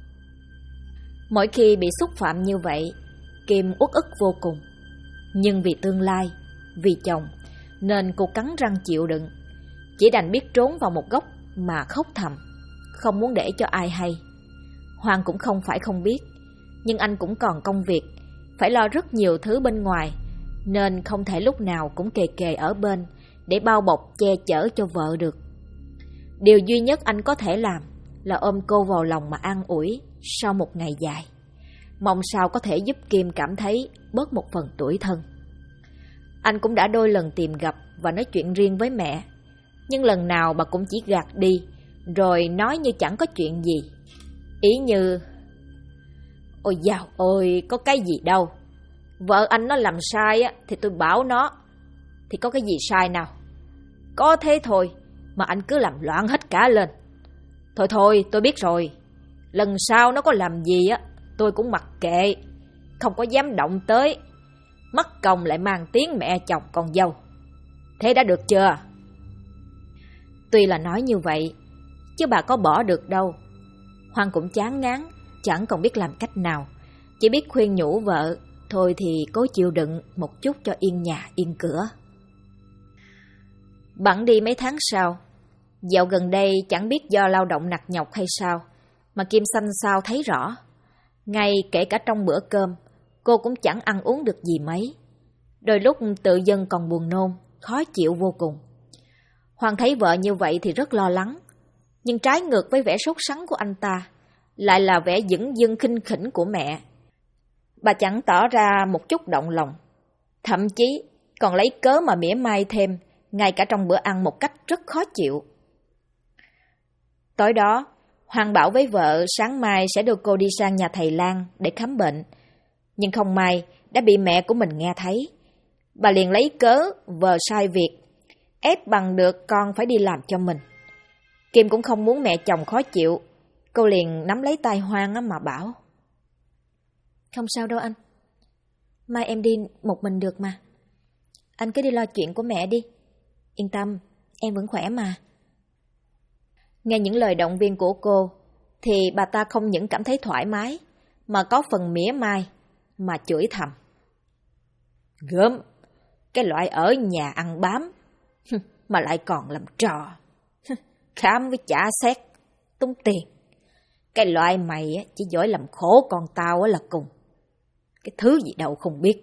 Mỗi khi bị xúc phạm như vậy, Kim uất ức vô cùng. Nhưng vì tương lai, vì chồng, nên cô cắn răng chịu đựng. Chỉ đành biết trốn vào một góc mà khóc thầm, không muốn để cho ai hay. Hoàng cũng không phải không biết, nhưng anh cũng còn công việc, phải lo rất nhiều thứ bên ngoài, nên không thể lúc nào cũng kề kề ở bên để bao bọc che chở cho vợ được. Điều duy nhất anh có thể làm là ôm cô vào lòng mà an ủi sau một ngày dài. Mong sao có thể giúp Kim cảm thấy bớt một phần tủi thân. Anh cũng đã đôi lần tìm gặp và nói chuyện riêng với mẹ, nhưng lần nào bà cũng chỉ gạt đi, rồi nói như chẳng có chuyện gì. Ý như: "Ôi dào ôi, có cái gì đâu. Vợ anh nó làm sai á thì tôi bảo nó, thì có cái gì sai nào. Có thế thôi mà anh cứ làm loạn hết cả lên. Thôi thôi, tôi biết rồi. Lần sau nó có làm gì á, tôi cũng mặc kệ, không có dám động tới. Mất công lại mang tiếng mẹ chồng con dâu. Thế đã được chưa?" Tuy là nói như vậy, chứ bà có bỏ được đâu. Hoàng cũng chán ngán, chẳng còn biết làm cách nào, chỉ biết khuyên nhủ vợ, thôi thì cố chịu đựng một chút cho yên nhà yên cửa. Bẵng đi mấy tháng sau, dạo gần đây chẳng biết do lao động nặng nhọc hay sao, mà Kim xanh xao thấy rõ. Ngay kể cả trong bữa cơm, cô cũng chẳng ăn uống được gì mấy. Đôi lúc tự dưng còn buồn nôn, khó chịu vô cùng. Hoàng thấy vợ như vậy thì rất lo lắng, nhưng trái ngược với vẻ sốt sắng của anh ta, lại là vẻ dửng dưng khinh khỉnh của mẹ. Bà chẳng tỏ ra một chút động lòng, thậm chí còn lấy cớ mà mỉa mai thêm, ngay cả trong bữa ăn một cách rất khó chịu. Tối đó, Hoàng bảo với vợ sáng mai sẽ đưa cô đi sang nhà thầy Lan để khám bệnh, nhưng không may đã bị mẹ của mình nghe thấy. Bà liền lấy cớ vợ sai việc, ép bằng được con phải đi làm cho mình. Kim cũng không muốn mẹ chồng khó chịu, cô liền nắm lấy tay Hoan mà bảo: "Không sao đâu anh, mai em đi một mình được mà. Anh cứ đi lo chuyện của mẹ đi, yên tâm, em vẫn khỏe mà." Nghe những lời động viên của cô, thì bà ta không những cảm thấy thoải mái, mà có phần mỉa mai, mà chửi thầm: "Gớm, cái loại ở nhà ăn bám, mà lại còn làm trò. Khám với trả xét, tốn tiền. Cái loại mày chỉ giỏi làm khổ con tao là cùng. Cái thứ gì đâu không biết."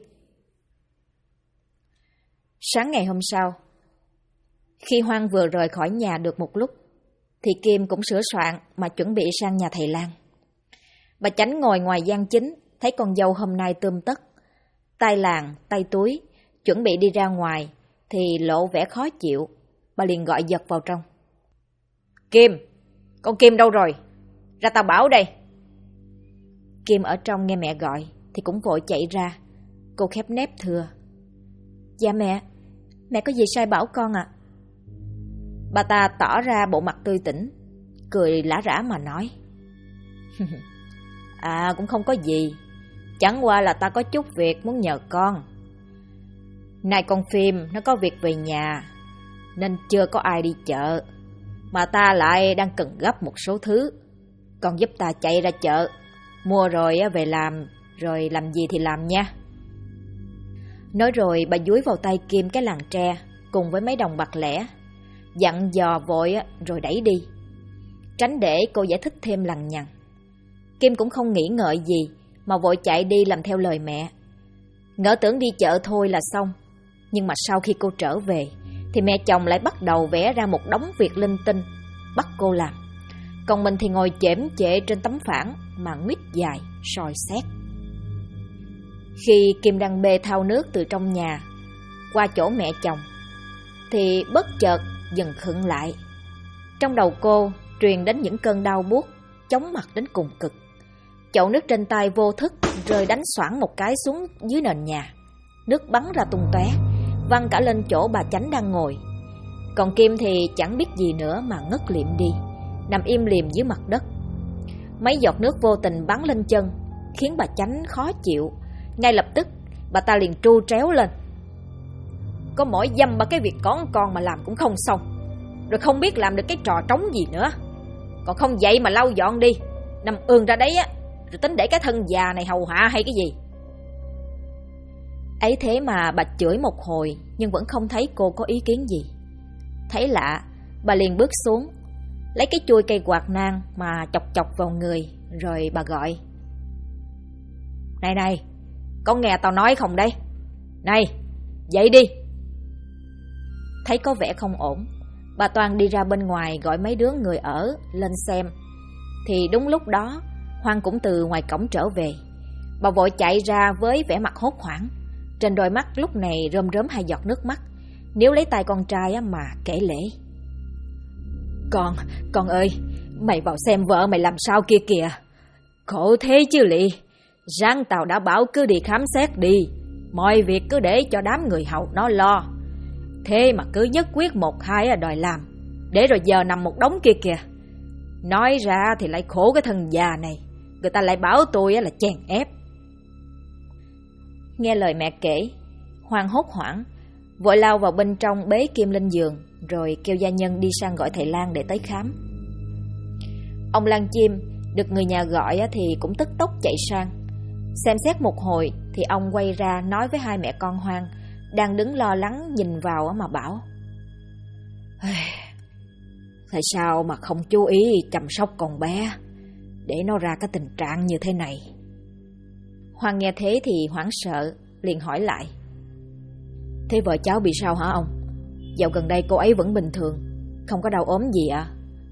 Sáng ngày hôm sau, khi Hoan vừa rời khỏi nhà được một lúc, thì Kim cũng sửa soạn mà chuẩn bị sang nhà thầy Lan. Bà Chánh ngồi ngoài gian chính, thấy con dâu hôm nay tươm tất, tay làng, tay túi, chuẩn bị đi ra ngoài, thì lộ vẻ khó chịu. Bà liền gọi giật vào trong: "Kim, con Kim đâu rồi? Ra tao bảo đây." Kim ở trong nghe mẹ gọi thì cũng vội chạy ra. Cô khép nép thưa: "Dạ mẹ có gì sai bảo con ạ?" Bà ta tỏ ra bộ mặt tươi tỉnh, cười lả rả mà nói: "À cũng không có gì, chẳng qua là ta có chút việc muốn nhờ con. Nay con Phim nó có việc về nhà, nên chưa có ai đi chợ, mà ta lại đang cần gấp một số thứ. Con giúp ta chạy ra chợ, mua rồi về làm, rồi làm gì thì làm nha." Nói rồi bà dúi vào tay Kim cái làng tre cùng với mấy đồng bạc lẻ, dặn dò vội rồi đẩy đi, tránh để cô giải thích thêm lằng nhằng. Kim cũng không nghĩ ngợi gì mà vội chạy đi làm theo lời mẹ. Ngỡ tưởng đi chợ thôi là xong, nhưng mà sau khi cô trở về thì mẹ chồng lại bắt đầu vẽ ra một đống việc linh tinh bắt cô làm. Còn mình thì ngồi chễm chệ trên tấm phản mà nguyết dài soi xét. Khi Kim đang bê thau nước từ trong nhà qua chỗ mẹ chồng thì bất chợt dần khựng lại. Trong đầu cô truyền đến những cơn đau buốt chóng mặt đến cùng cực. Chậu nước trên tay vô thức rơi đánh xoảng một cái xuống dưới nền nhà. Nước bắn ra tung tóe, văng cả lên chỗ bà Chánh đang ngồi. Còn Kim thì chẳng biết gì nữa mà ngất liệm đi, nằm im lìm dưới mặt đất. Mấy giọt nước vô tình bắn lên chân, khiến bà Chánh khó chịu. Ngay lập tức bà ta liền tru tréo lên: có mỗi dăm ba cái việc con mà làm cũng không xong, rồi không biết làm được cái trò trống gì nữa. Còn không dậy mà lau dọn đi, nằm ườn ra đấy á, rồi tính để cái thân già này hầu hạ hay cái gì. Ấy thế mà bà chửi một hồi nhưng vẫn không thấy cô có ý kiến gì. Thấy lạ, bà liền bước xuống, lấy cái chuôi cây quạt nang mà chọc chọc vào người, rồi bà gọi: Này, con nghe tao nói không đây? Này, dậy đi. Thấy có vẻ không ổn, bà Toàn đi ra bên ngoài gọi mấy đứa người ở lên xem. Thì đúng lúc đó Hoan cũng từ ngoài cổng trở về. Bà vội chạy ra với vẻ mặt hốt hoảng, trên đôi mắt lúc này rơm rớm 2 giọt nước mắt, níu lấy tay con trai mà kể lể: Con ơi, mày vào xem vợ mày làm sao kia kìa. Khổ thế chứ lị, ráng tao đã bảo cứ đi khám xét đi, mọi việc cứ để cho đám người hầu nó lo. Thế mà cứ nhất quyết 1-2 đòi làm, để rồi giờ nằm một đống kia kìa. Nói ra thì lại khổ cái thân già này, người ta lại bảo tôi là chèn ép. Nghe lời mẹ kể, Hoan hốt hoảng, vội lao vào bên trong bế Kim lên giường, rồi kêu gia nhân đi sang gọi thầy Lan để tới khám. Ông Lan Chim được người nhà gọi thì cũng tức tốc chạy sang. Xem xét một hồi thì ông quay ra nói với 2 mẹ con Hoan đang đứng lo lắng nhìn vào mà bảo: Tại sao mà không chú ý chăm sóc con bé, để nó ra cái tình trạng như thế này? Hoan nghe thế thì hoảng sợ, liền hỏi lại: Thế vợ cháu bị sao hả ông? Dạo gần đây cô ấy vẫn bình thường, không có đau ốm gì ạ?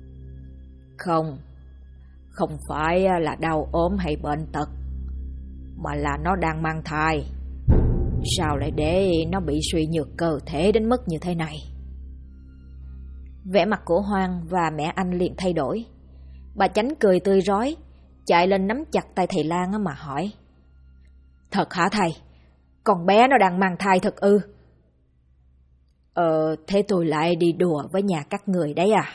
Không phải là đau ốm hay bệnh tật, mà là nó đang mang thai. Sao lại để nó bị suy nhược cơ thể đến mức như thế này? Vẻ mặt của Hoan và mẹ anh liền thay đổi. Bà Chánh cười tươi rói, chạy lên nắm chặt tay thầy Lan mà hỏi: Thật hả thầy? Con bé nó đang mang thai thật ư? Thế tôi lại đi đùa với nhà các người đấy à?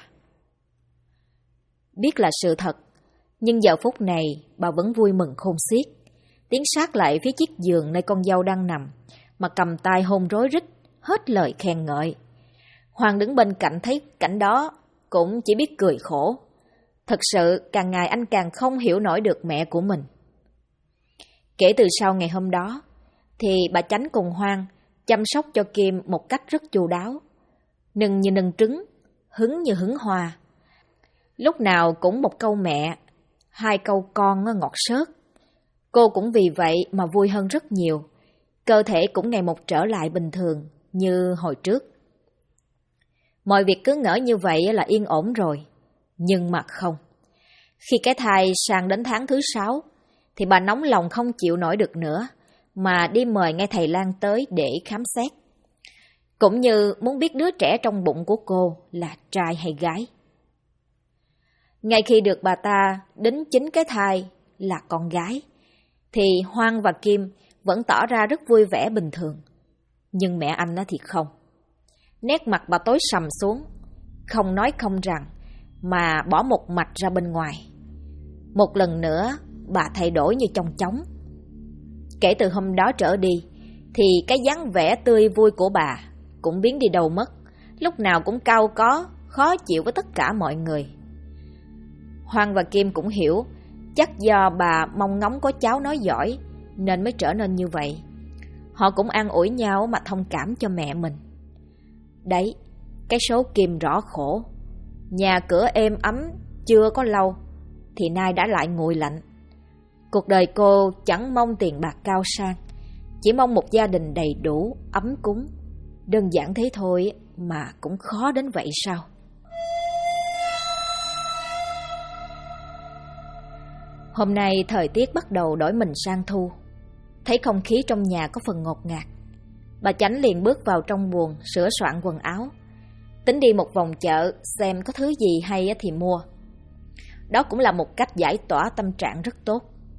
Biết là sự thật, nhưng giờ phút này bà vẫn vui mừng khôn xiết, tiến sát lại phía chiếc giường nơi con dâu đang nằm, mà cầm tay hôn rối rít, hết lời khen ngợi. Hoàng đứng bên cạnh thấy cảnh đó cũng chỉ biết cười khổ. Thật sự càng ngày anh càng không hiểu nổi được mẹ của mình. Kể từ sau ngày hôm đó thì bà Chánh cùng Hoan chăm sóc cho Kim một cách rất chu đáo. Nừng như nừng trứng, hứng như hứng hoa. Lúc nào cũng một câu mẹ, 2 câu con ngọt xớt. Cô cũng vì vậy mà vui hơn rất nhiều. Cơ thể cũng ngày một trở lại bình thường như hồi trước. Mọi việc cứ ngỡ như vậy là yên ổn rồi. Nhưng mà không. Khi cái thai sang đến tháng thứ 6 thì bà nóng lòng không chịu nổi được nữa, mà đi mời ngay thầy Lan tới để khám xét. Cũng như muốn biết đứa trẻ trong bụng của cô là trai hay gái. Ngay khi được bà ta đính chính cái thai là con gái, thì Hoan và Kim vẫn tỏ ra rất vui vẻ bình thường. Nhưng mẹ anh thì không. Nét mặt bà tối sầm xuống, không nói không rằng, mà bỏ một mạch ra bên ngoài. Một lần nữa, bà thay đổi như chong chóng. Kể từ hôm đó trở đi, thì cái dáng vẻ tươi vui của bà cũng biến đi đâu mất, lúc nào cũng cau có, khó chịu với tất cả mọi người. Hoan và Kim cũng hiểu, chắc do bà mong ngóng có cháu nói giỏi nên mới trở nên như vậy. Họ cũng an ủi nhau mà thông cảm cho mẹ mình. Đấy, cái số Kim rõ khổ. Nhà cửa êm ấm chưa có lâu thì nay đã lại nguội lạnh. Cuộc đời cô chẳng mong tiền bạc cao sang, chỉ mong một gia đình đầy đủ, ấm cúng. Đơn giản thế thôi mà cũng khó đến vậy sao? Hôm nay thời tiết bắt đầu đổi mình sang thu. Thấy không khí trong nhà có phần ngột ngạt, bà Chánh liền bước vào trong buồng sửa soạn quần áo, tính đi một vòng chợ xem có thứ gì hay thì mua. Đó cũng là một cách giải tỏa tâm trạng rất tốt.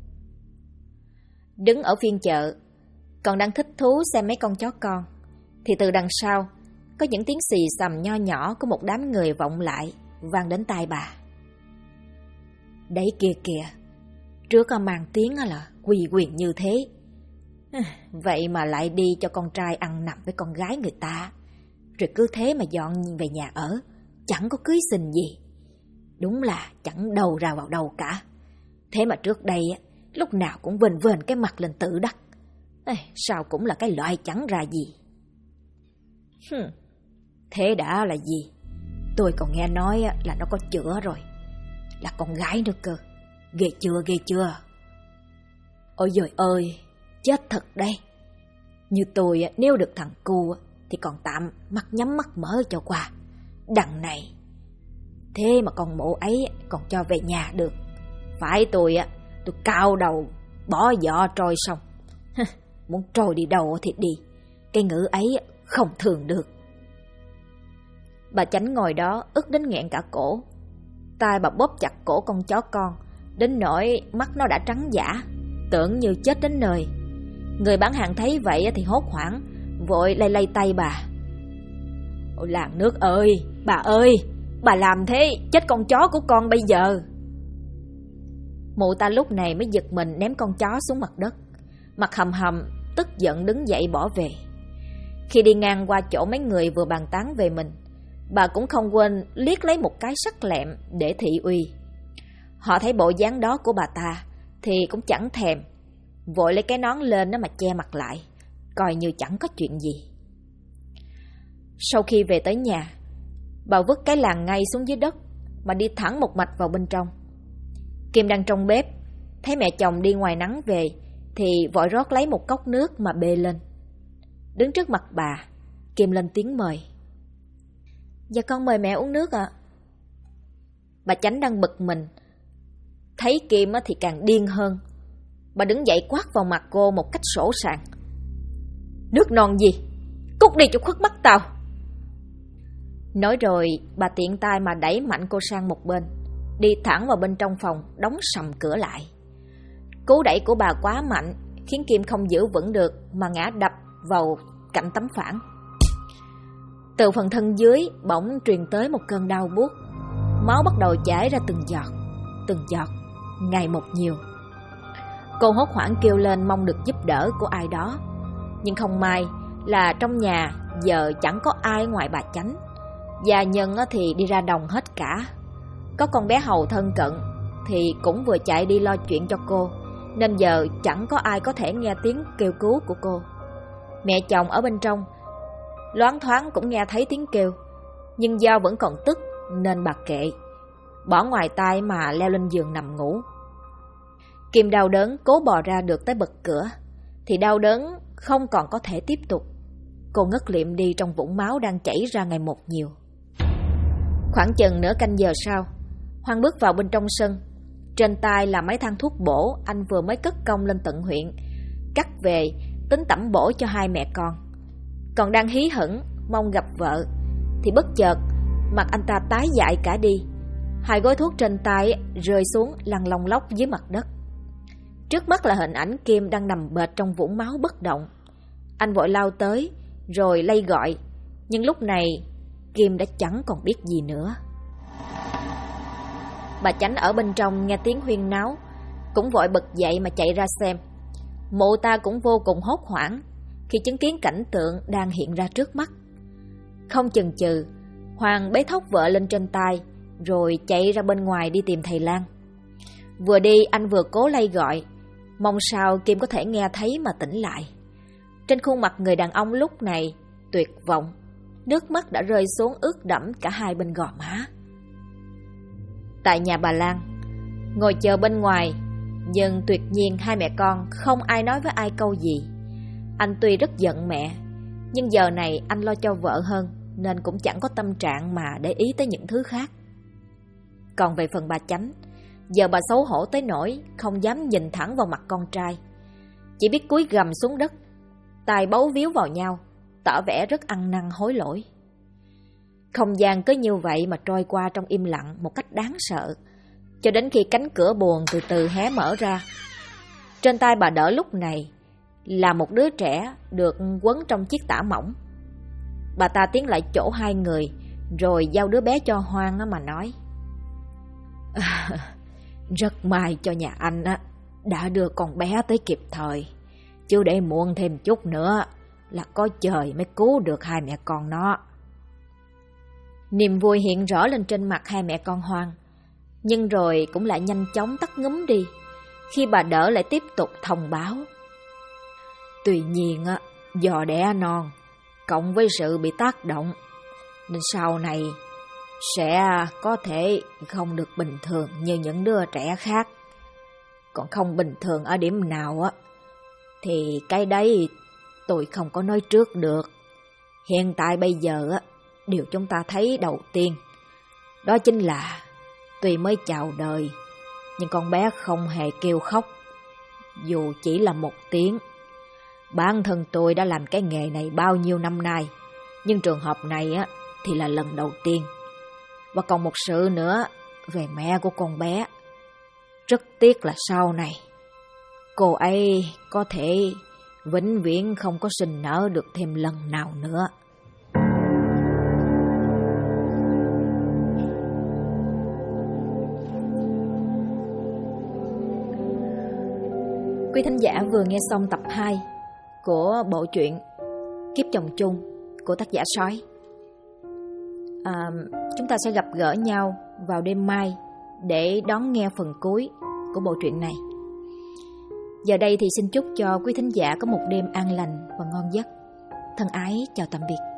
Đứng ở phiên chợ, còn đang thích thú xem mấy con chó con, thì từ đằng sau có những tiếng xì xầm nho nhỏ của một đám người vọng lại, vang đến tai bà. Đấy kia kìa, trước mang tiếng là quỳ quyền như thế, vậy mà lại đi cho con trai ăn nằm với con gái người ta, rồi cứ thế mà dọn về nhà ở, chẳng có cưới xin gì. Đúng là chẳng đầu ra vào đầu cả. Thế mà trước đây lúc nào cũng vênh vênh cái mặt lên tự đắc. Sao cũng là cái loại chẳng ra gì. Thế đã là gì? Tôi còn nghe nói là nó có chữa rồi, là con gái nữa cơ. Ghê chưa? Ôi giời ơi, chết thật đây. Như tôi nếu được thằng cu thì còn tạm mắt nhắm mắt mở cho qua. Đằng này, thế mà con mụ ấy còn cho về nhà được. Phải tôi cao đầu bỏ vỏ trôi xong. Muốn trôi đi đâu thì đi, cái ngữ ấy không thường được. Bà Chánh ngồi đó ức đến nghẹn cả cổ. Tai bà bóp chặt cổ con chó con, đến nỗi mắt nó đã trắng dã, tưởng như chết đến nơi. Người bán hàng thấy vậy thì hốt hoảng, vội lay tay bà. Ôi làng nước ơi, bà làm thế chết con chó của con bây giờ. Mụ ta lúc này mới giật mình ném con chó xuống mặt đất, mặt hầm hầm tức giận đứng dậy bỏ về. Khi đi ngang qua chỗ mấy người vừa bàn tán về mình, bà cũng không quên liếc lấy một cái sắc lẹm để thị uy. Họ thấy bộ dáng đó của bà ta thì cũng chẳng thèm, vội lấy cái nón lên mà che mặt lại, coi như chẳng có chuyện gì. Sau khi về tới nhà, bà vứt cái làng ngay xuống dưới đất mà đi thẳng một mạch vào bên trong. Kim đang trong bếp, thấy mẹ chồng đi ngoài nắng về thì vội rót lấy một cốc nước mà bê lên. Đứng trước mặt bà, Kim lên tiếng mời. Dạ con mời mẹ uống nước ạ. Bà Chánh đang bực mình, thấy Kim thì càng điên hơn. Bà đứng dậy quát vào mặt cô một cách sỗ sàng. Nước non gì? Cút đi cho khuất mắt tao. Nói rồi bà tiện tay mà đẩy mạnh cô sang một bên, đi thẳng vào bên trong phòng, đóng sầm cửa lại. Cú đẩy của bà quá mạnh, khiến Kim không giữ vững được mà ngã đập vào cạnh tấm phản. Từ phần thân dưới bỗng truyền tới một cơn đau buốt, máu bắt đầu chảy ra từng giọt, ngày một nhiều. Cô hốt hoảng kêu lên mong được giúp đỡ của ai đó, nhưng không may là trong nhà giờ chẳng có ai ngoài bà Chánh. Gia nhân thì đi ra đồng hết cả. Có con bé hầu thân cận thì cũng vừa chạy đi lo chuyện cho cô, nên giờ chẳng có ai có thể nghe tiếng kêu cứu của cô. Mẹ chồng ở bên trong loáng thoáng cũng nghe thấy tiếng kêu, nhưng do vẫn còn tức nên bà kệ, bỏ ngoài tai mà leo lên giường nằm ngủ. Kim đau đớn cố bò ra được tới bậc cửa thì đau đớn không còn có thể tiếp tục. Cô ngất liệm đi trong vũng máu đang chảy ra ngày một nhiều. Khoảng chừng nửa canh giờ sau, Hoan bước vào bên trong sân. Trên tay là mấy thang thuốc bổ anh vừa mới cất công lên tận huyện cắt về, tính tẩm bổ cho hai mẹ con. Còn đang hí hửng mong gặp vợ thì bất chợt mặt anh ta tái dại cả đi. Hai gói thuốc trên tay rơi xuống lăn lông lóc dưới mặt đất. Trước mắt là hình ảnh Kim đang nằm bệt trong vũng máu bất động. Anh vội lao tới rồi lay gọi, nhưng lúc này Kim đã chẳng còn biết gì nữa. Bà Chánh ở bên trong nghe tiếng huyên náo, cũng vội bật dậy mà chạy ra xem. Mụ ta cũng vô cùng hốt hoảng khi chứng kiến cảnh tượng đang hiện ra trước mắt. Không chần chừ, Hoàng bế thốc vợ lên trên tay rồi chạy ra bên ngoài đi tìm thầy Lan. Vừa đi anh vừa cố lay gọi, mong sao Kim có thể nghe thấy mà tỉnh lại. Trên khuôn mặt người đàn ông lúc này tuyệt vọng, nước mắt đã rơi xuống ướt đẫm cả hai bên gò má. Tại nhà bà Lan, ngồi chờ bên ngoài, nhưng tuyệt nhiên hai mẹ con không ai nói với ai câu gì. Anh tuy rất giận mẹ, nhưng giờ này anh lo cho vợ hơn nên cũng chẳng có tâm trạng mà để ý tới những thứ khác. Còn về phần bà Chánh Giờ bà xấu hổ tới nỗi không dám nhìn thẳng vào mặt con trai, chỉ biết cúi gằm xuống đất, tay bấu víu vào nhau, tỏ vẻ rất ăn năn hối lỗi. Không gian cứ như vậy mà trôi qua trong im lặng một cách đáng sợ, cho đến khi cánh cửa buồng từ từ hé mở ra. Trên tay bà Đỡ lúc này là một đứa trẻ được quấn trong chiếc tã mỏng. Bà ta tiến lại chỗ hai người, rồi giao đứa bé cho Hoan mà nói: Rất may cho nhà anh đã đưa con bé tới kịp thời, chứ để muộn thêm chút nữa là có trời mới cứu được hai mẹ con nó. Niềm vui hiện rõ lên trên mặt hai mẹ con Hoan, nhưng rồi cũng lại nhanh chóng tắt ngúm đi khi bà Đỡ lại tiếp tục thông báo: Tuy nhiên do đẻ non cộng với sự bị tác động nên sau này sẽ có thể không được bình thường như những đứa trẻ khác. Còn không bình thường ở điểm nào thì cái đấy tôi không có nói trước được. Hiện tại bây giờ điều chúng ta thấy đầu tiên đó chính là tuy mới chào đời nhưng con bé không hề kêu khóc, dù chỉ là một tiếng. Bản thân tôi đã làm cái nghề này bao nhiêu năm nay, nhưng trường hợp này thì là lần đầu tiên. Và còn một sự nữa về mẹ của con bé. Rất tiếc là sau này cô ấy có thể vĩnh viễn không có sinh nở được thêm lần nào nữa. Quý thính giả vừa nghe xong tập 2 của bộ truyện Kiếp Chồng Chung của tác giả Sói. Chúng ta sẽ gặp gỡ nhau vào đêm mai để đón nghe phần cuối của bộ truyện này. Giờ đây thì xin chúc cho quý thính giả có một đêm an lành và ngon giấc. Thân ái chào tạm biệt.